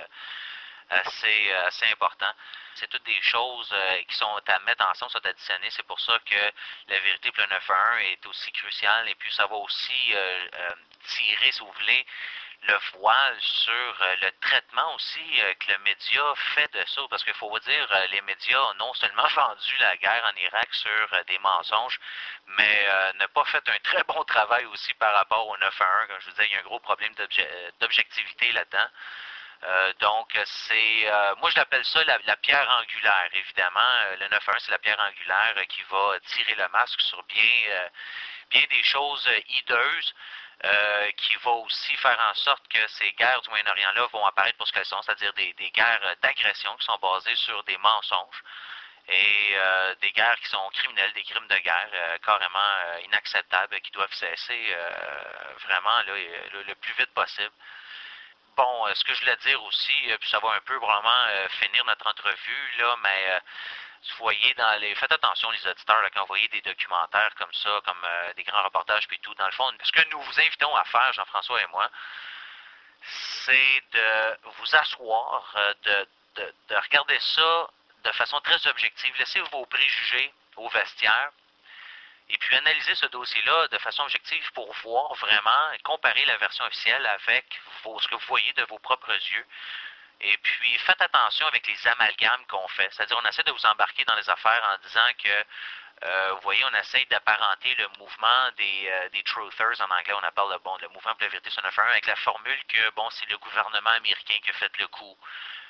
assez, assez important. C'est toutes des choses euh, qui sont à mettre ensemble, sont additionnées. C'est pour ça que la vérité pour le neuf un un est aussi cruciale. Et puis, ça va aussi euh, euh, tirer, si vous voulez, le voile sur euh, le traitement aussi euh, que le média fait de ça. Parce qu'il faut vous dire, euh, les médias ont non seulement vendu la guerre en Irak sur euh, des mensonges, mais euh, n'ont pas fait un très bon travail aussi par rapport au neuf un un. Comme je vous disais, il y a un gros problème d'obje- d'objectivité là-dedans. Euh, donc, c'est, euh, moi je l'appelle ça la, la pierre angulaire, évidemment. Euh, le neuf un un, c'est la pierre angulaire euh, qui va tirer le masque sur bien, euh, bien des choses euh, hideuses, euh, qui va aussi faire en sorte que ces guerres du Moyen-Orient-là vont apparaître pour ce qu'elles sont, c'est-à-dire des, des guerres d'agression qui sont basées sur des mensonges et euh, des guerres qui sont criminelles, des crimes de guerre euh, carrément euh, inacceptables, qui doivent cesser euh, vraiment là, le, le plus vite possible. Bon, euh, ce que je voulais dire aussi, euh, puis ça va un peu vraiment euh, finir notre entrevue, là, mais euh, Si vous voyez dans les... Faites attention, les auditeurs, là, quand vous voyez des documentaires comme ça, comme euh, des grands reportages puis tout, dans le fond, ce que nous vous invitons à faire, Jean-François et moi, c'est de vous asseoir, euh, de, de, de regarder ça de façon très objective. Laissez vos préjugés au vestiaire et puis analyser ce dossier-là de façon objective pour voir vraiment et comparer la version officielle avec vos, ce que vous voyez de vos propres yeux. Et puis, faites attention avec les amalgames qu'on fait. C'est-à-dire, on essaie de vous embarquer dans les affaires en disant que, euh, vous voyez, on essaie d'apparenter le mouvement des, euh, des truthers, en anglais, on appelle le, bon, le mouvement pour la vérité sur neuf un un, avec la formule que, bon, c'est le gouvernement américain qui a fait le coup.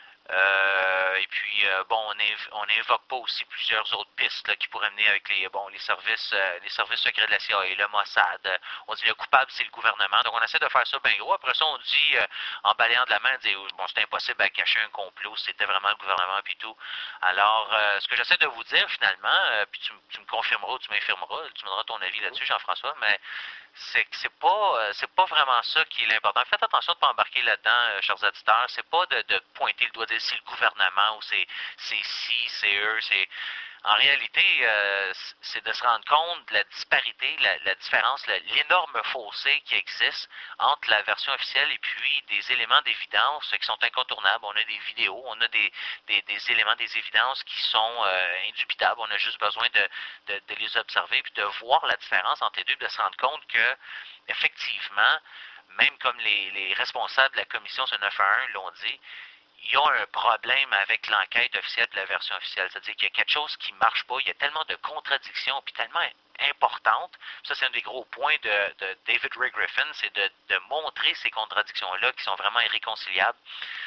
Euh, et puis, euh, bon, on n'invoque pas aussi plusieurs autres pistes là, qui pourraient mener avec les, bon, les services euh, les services secrets de la C I A, le Mossad. Euh, on dit le coupable, c'est le gouvernement. Donc, on essaie de faire ça bien gros. Après ça, on dit, euh, en balayant de la main, on dit, bon, c'est impossible à cacher un complot, c'était vraiment le gouvernement, puis tout. Alors, euh, ce que j'essaie de vous dire, finalement, euh, puis tu, tu me confirmeras ou tu m'infirmeras, tu me donneras ton avis là-dessus, Jean-François, mais c'est que c'est pas euh, c'est pas vraiment ça qui est l'important. Faites attention de ne pas embarquer là-dedans, euh, chers auditeurs. C'est pas de, de pointer le doigt, de dire c'est le gouvernement ou c'est c'est ci, c'est eux, c'est en réalité, euh, c'est de se rendre compte de la disparité, la, la différence, l'énorme fossé qui existe entre la version officielle et puis des éléments d'évidence qui sont incontournables. On a des vidéos, on a des, des, des éléments, des évidences qui sont euh, indubitables. On a juste besoin de, de, de les observer puis de voir la différence entre les deux, de se rendre compte que, effectivement, même comme les, les responsables de la commission sur neuf un un l'ont dit, il y a un problème avec l'enquête officielle de la version officielle. C'est-à-dire qu'il y a quelque chose qui ne marche pas. Il y a tellement de contradictions, puis tellement importantes. Ça, c'est un des gros points de, de David Ray Griffin, c'est de, de montrer ces contradictions-là qui sont vraiment irréconciliables.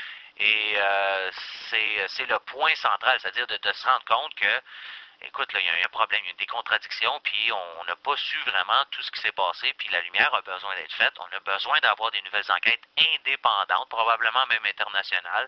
Et euh, c'est le point central, c'est-à-dire de, de se rendre compte que écoute, là, il y a un problème, il y a des contradictions, puis on n'a pas su vraiment tout ce qui s'est passé, puis la lumière a besoin d'être faite. On a besoin d'avoir des nouvelles enquêtes indépendantes, probablement même internationales,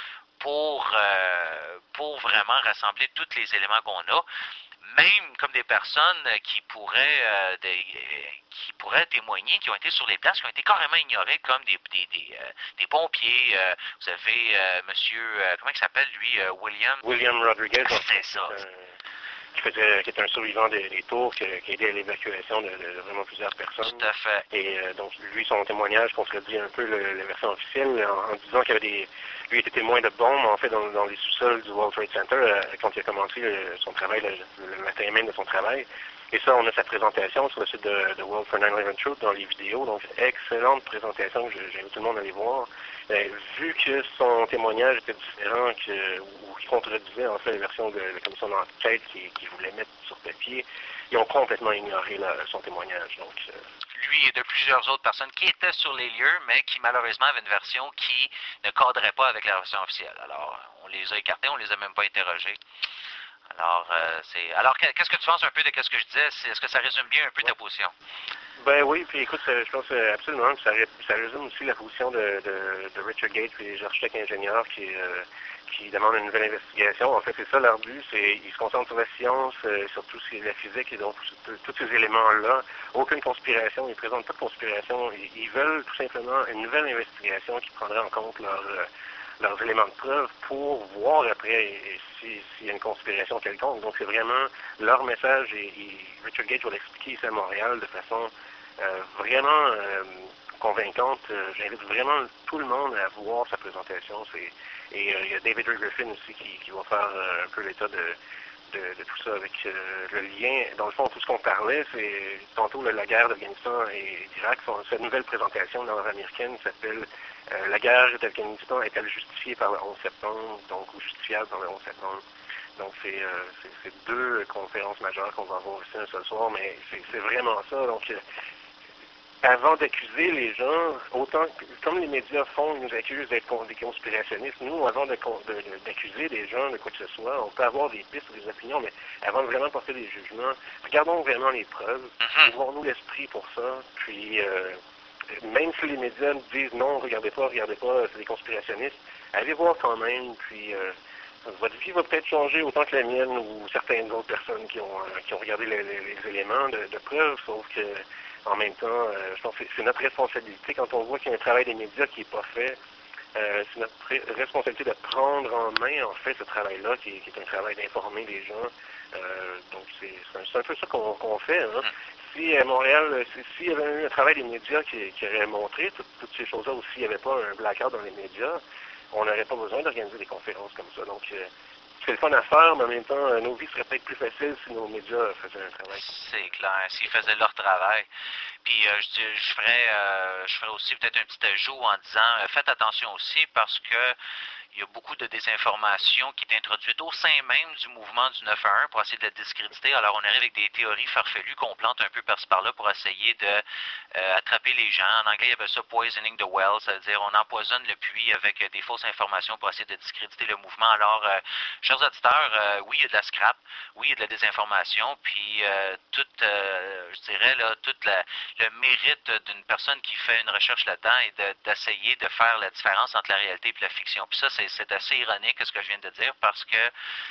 pour, euh, pour vraiment rassembler tous les éléments qu'on a. Même comme des personnes qui pourraient, euh, des, qui pourraient témoigner, qui ont été sur les places, qui ont été carrément ignorées, comme des, des, des, euh, des pompiers. Euh, vous avez euh, monsieur, euh, comment il s'appelle lui, euh, William? William Rodriguez. C'est ça. Euh... Qui, faisait, qui est un survivant des, des tours, qui, qui a aidé à l'évacuation de, de, de vraiment plusieurs personnes. Tout à fait. Et euh, donc, lui, son témoignage contredit un peu le, la version officielle en, en disant qu'il y avait des... Lui était témoin de bombes, en fait, dans, dans les sous-sols du World Trade Center euh, quand il a commencé euh, son travail, le, le matin même de son travail. Et ça, on a sa présentation sur le site de, de World for nine eleven Truth dans les vidéos. Donc, excellente présentation que j'invite tout le monde à aller voir. Euh, vu que son témoignage était différent que, ou qui contredisait en fait la version de la commission d'enquête qui, qui voulait mettre sur papier, ils ont complètement ignoré la, son témoignage. Donc, euh... lui et de plusieurs autres personnes qui étaient sur les lieux, mais qui malheureusement avaient une version qui ne cadrait pas avec la version officielle. Alors, on les a écartés, on les a même pas interrogés. Alors, euh, c'est. Alors, qu'est-ce que tu penses un peu de ce que je disais? Est-ce que ça résume bien un peu ta position? Ben oui, puis écoute, je pense absolument que ça, ça résume aussi la position de, de, de Richard Gates et les architectes ingénieurs qui, euh, qui demandent une nouvelle investigation. En fait, c'est ça leur but, c'est ils se concentrent sur la science, euh, sur tout ce qui est la physique et donc tous ces éléments-là. Aucune conspiration, ils présentent pas de conspiration. Ils, ils veulent tout simplement une nouvelle investigation qui prendrait en compte leur, euh, leurs éléments de preuve pour voir après s'il si y a une conspiration quelconque. Donc c'est vraiment leur message et, et Richard Gates va l'expliquer ici à Montréal de façon euh, vraiment euh, convaincante. Euh, J'invite vraiment tout le monde à voir sa présentation. Et euh, il y a David Ray Griffin aussi qui, qui va faire euh, un peu l'état de, de, de tout ça avec euh, le lien. Dans le fond, tout ce qu'on parlait, c'est tantôt là, la guerre d'Afghanistan et d'Irak. Cette nouvelle présentation nord-américaine s'appelle euh, La guerre d'Afghanistan est-elle justifiée par le onze septembre, donc ou justifiable par le onze septembre. Donc c'est euh, deux conférences majeures qu'on va avoir ici un seul soir, mais c'est vraiment ça. Donc euh, avant d'accuser les gens, autant que, comme les médias font, ils nous accusent d'être des conspirationnistes, nous, avant d'accuser les gens de quoi que ce soit, on peut avoir des pistes ou des opinions, mais avant de vraiment porter des jugements, regardons vraiment les preuves, ouvrons-nous l'esprit pour ça, puis euh, même si les médias nous disent non, regardez pas, regardez pas, c'est des conspirationnistes, allez voir quand même, puis euh, votre vie va peut-être changer autant que la mienne ou certaines autres personnes qui ont, euh, qui ont regardé les, les, les éléments de, de preuve, sauf que en même temps, euh, je pense que c'est notre responsabilité quand on voit qu'il y a un travail des médias qui n'est pas fait. Euh, c'est notre pré- responsabilité de prendre en main, en fait, ce travail-là, qui, qui est un travail d'informer les gens. Euh, donc, c'est, c'est, un, c'est un peu ça qu'on, qu'on fait. Hein. Si à Montréal, si, s'il y avait eu un travail des médias qui, qui aurait montré tout, toutes ces choses-là, ou s'il n'y avait pas un blackout dans les médias, on n'aurait pas besoin d'organiser des conférences comme ça. Donc, euh, c'est le fun à faire, mais en même temps, euh, nos vies seraient peut-être plus faciles si nos médias faisaient un travail. C'est clair, s'ils faisaient leur travail. Puis euh, je, je ferais euh, je ferais aussi peut-être un petit ajout en disant euh, faites attention aussi parce que il y a beaucoup de désinformation qui est introduite au sein même du mouvement du neuf un un pour essayer de la discréditer. Alors, on arrive avec des théories farfelues qu'on plante un peu par-ci par-là pour essayer de euh, attraper les gens. En anglais, il y avait ça « poisoning the well », c'est-à-dire on empoisonne le puits avec euh, des fausses informations pour essayer de discréditer le mouvement. Alors, euh, chers auditeurs, euh, oui, il y a de la scrap, oui, il y a de la désinformation, puis euh, tout, euh, je dirais, là, tout la, le mérite d'une personne qui fait une recherche là-dedans est de, d'essayer de faire la différence entre la réalité et la fiction. Puis ça, c'est c'est assez ironique ce que je viens de dire parce que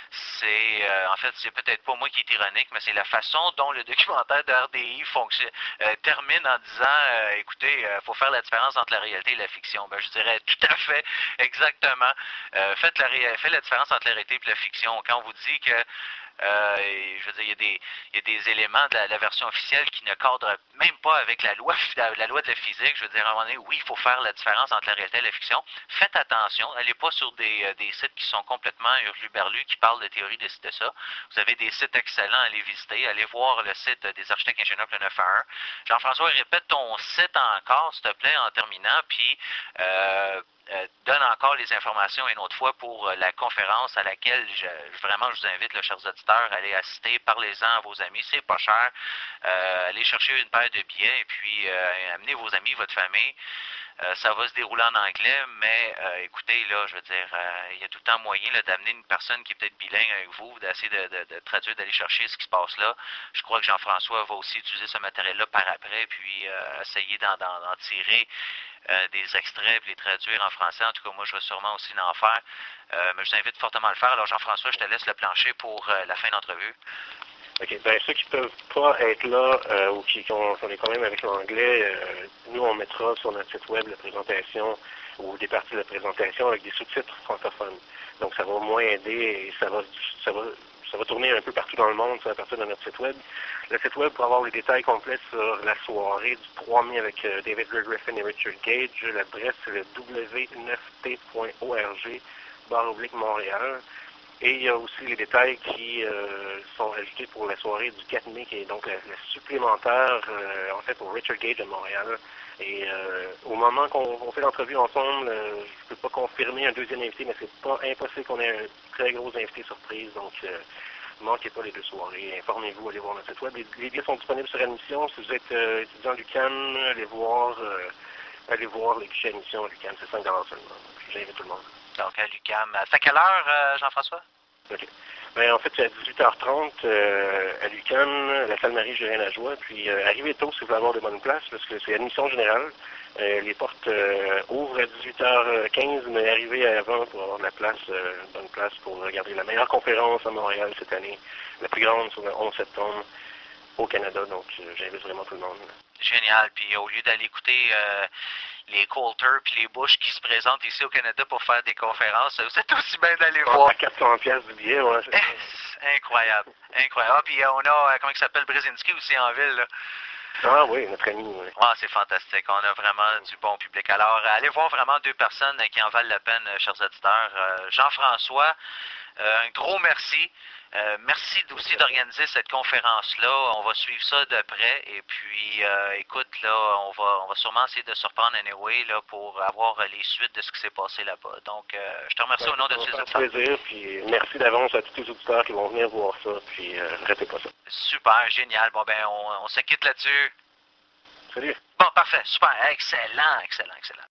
c'est, euh, en fait, c'est peut-être pas moi qui est ironique, mais c'est la façon dont le documentaire de R D I fonctionne, euh, termine en disant, euh, écoutez, il euh, faut faire la différence entre la réalité et la fiction. Ben, je dirais tout à fait, exactement. Euh, faites la, ré- faites la différence entre la réalité et la fiction. Quand on vous dit que Euh, et, je veux dire, il y a des, il y a des éléments de la, la version officielle qui ne cadrent même pas avec la loi, la, la loi de la physique. Je veux dire, à un moment donné, oui, il faut faire la différence entre la réalité et la fiction. Faites attention, n'allez pas sur des, euh, des sites qui sont complètement hurluberlus, qui parlent de théorie de, de ça. Vous avez des sites excellents à aller visiter. Allez voir le site des architectes ingénieurs le neuf un un. Jean-François, répète ton site encore, s'il te plaît, en terminant, puis euh, Euh, donne encore les informations une autre fois pour euh, la conférence à laquelle je, vraiment je vous invite, là, chers auditeurs, à aller assister, parlez-en à vos amis, c'est pas cher, euh, allez chercher une paire de billets et puis euh, amenez vos amis, votre famille. Euh, ça va se dérouler en anglais, mais euh, écoutez, là, je veux dire, euh, il y a tout le temps moyen là, d'amener une personne qui est peut-être bilingue avec vous, d'essayer de, de, de traduire, d'aller chercher ce qui se passe là. Je crois que Jean-François va aussi utiliser ce matériel-là par après, puis euh, essayer d'en, d'en, d'en tirer euh, des extraits, puis les traduire en français. En tout cas, moi, je vais sûrement aussi en faire. Euh, mais je t'invite fortement à le faire. Alors, Jean-François, je te laisse le plancher pour euh, la fin d'entrevue. OK. Ben, ceux qui ne peuvent pas être là euh, ou qui, qui ont, ont des problèmes avec l'anglais, euh, nous, on mettra sur notre site web la présentation ou des parties de la présentation avec des sous-titres francophones. Donc, ça va au moins aider et ça va, ça va, ça va tourner un peu partout dans le monde à partir de notre site web. Le site web, pour avoir les détails complets sur la soirée du trois mai avec euh, David Ray Griffin et Richard Gage, l'adresse, c'est le w neuf t point org, barre oblique Montréal. Et il y a aussi les détails qui euh, sont ajoutés pour la soirée du quatre mai, qui est donc la, la supplémentaire, euh, en fait, pour Richard Gage à Montréal. Et euh, au moment qu'on on fait l'entrevue ensemble, euh, je ne peux pas confirmer un deuxième invité, mais c'est pas impossible qu'on ait un très gros invité surprise. Donc, euh, ne manquez pas les deux soirées. Informez-vous, allez voir notre site web. Les, les billets sont disponibles sur admission. Si vous êtes euh, étudiant à l'U Q A M, allez voir, euh, allez voir les guichets admission à l'U Q A M. C'est cinq dollars seulement. Donc, j'invite tout le monde. Donc, à l'U Q A M. C'est à quelle heure, euh, Jean-François? OK. Ben, en fait, c'est à dix-huit heures trente euh, à l'U Q A M, la salle Marie-Gérin-Lajoie. Puis, euh, arrivez tôt si vous voulez avoir de bonnes places, parce que c'est admission générale. Euh, les portes euh, ouvrent à dix-huit heures quinze, mais arrivez avant pour avoir de la place, euh, une bonne place pour regarder la meilleure conférence à Montréal cette année, la plus grande sur le onze septembre au Canada. Donc, euh, j'invite vraiment tout le monde. Génial. Puis, au lieu d'aller écouter euh, les Coulter puis les Bush qui se présentent ici au Canada pour faire des conférences, vous êtes aussi bien d'aller ah, voir. À quatre cents piastres du billet, ouais. C'est incroyable. Incroyable. Ah, puis, euh, on a, euh, comment il s'appelle, Brzezinski aussi en ville, là. Ah oui, notre ami, oui. Ah, c'est fantastique. On a vraiment du bon public. Alors, allez voir vraiment deux personnes qui en valent la peine, chers auditeurs. Euh, Jean-François, euh, un gros merci. Euh, merci aussi d'organiser cette conférence-là. On va suivre ça de près. Et puis, euh, écoute, là, on va, on va sûrement essayer de se reprendre anyway là, pour avoir les suites de ce qui s'est passé là-bas. Donc, euh, je te remercie ouais, au nom de tous les auditeurs. Ça fait plaisir. Puis merci d'avance à tous les auditeurs qui vont venir voir ça. Puis, euh, ne ratez pas ça. Super, génial. Bon, ben, on, on se quitte là-dessus. Salut. Bon, parfait. Super. Excellent, excellent, excellent.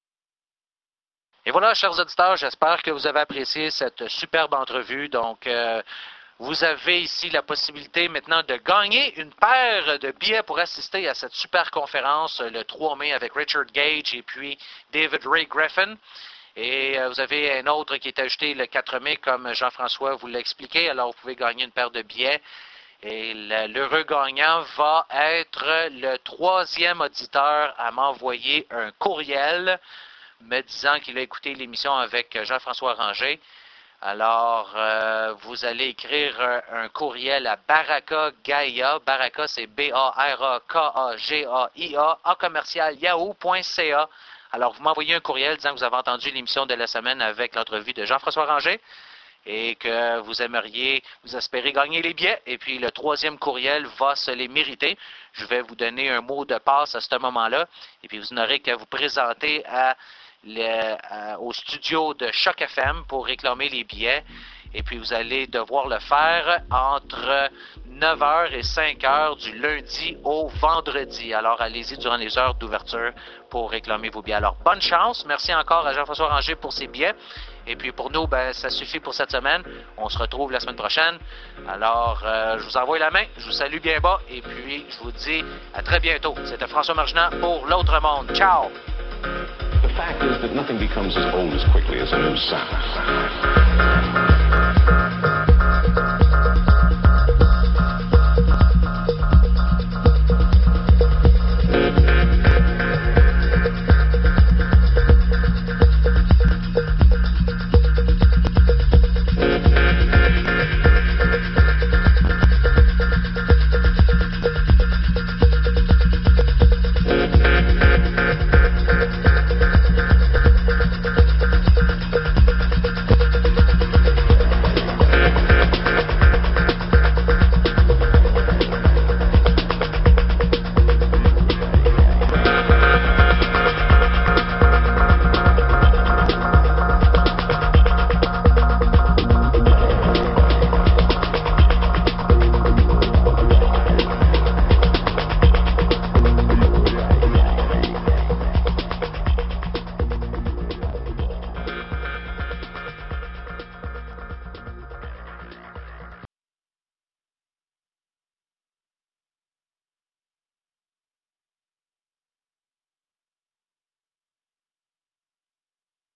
Et voilà, chers auditeurs, j'espère que vous avez apprécié cette superbe entrevue. Donc, euh, vous avez ici la possibilité maintenant de gagner une paire de billets pour assister à cette super conférence le trois mai avec Richard Gage et puis David Ray Griffin. Et euh, vous avez un autre qui est ajouté le quatre mai, comme Jean-François vous l'a expliqué. Alors, vous pouvez gagner une paire de billets. Et l'heureux gagnant va être le troisième auditeur à m'envoyer un courriel me disant qu'il a écouté l'émission avec Jean-François Ranger. Alors, euh, vous allez écrire un, un courriel à Baraka Gaia. Baraka, c'est B A R A K A G A I A, A commercial yahoo point C A. Alors, vous m'envoyez un courriel disant que vous avez entendu l'émission de la semaine avec l'entrevue de Jean-François Ranger et que vous aimeriez, vous espérez gagner les billets. Et puis, le troisième courriel va se les mériter. Je vais vous donner un mot de passe à ce moment-là. Et puis, vous n'aurez qu'à vous présenter à Le, euh, au studio de Choc F M pour réclamer les billets. Et puis, vous allez devoir le faire entre neuf heures et cinq heures du lundi au vendredi. Alors, allez-y durant les heures d'ouverture pour réclamer vos billets. Alors, bonne chance. Merci encore à Jean-François Ranger pour ses billets. Et puis, pour nous, ben, ça suffit pour cette semaine. On se retrouve la semaine prochaine. Alors, euh, je vous envoie la main. Je vous salue bien bas. Et puis, je vous dis à très bientôt. C'était François Marginant pour L'Autre Monde. Ciao! The fact is that nothing becomes as old as quickly as a new sound.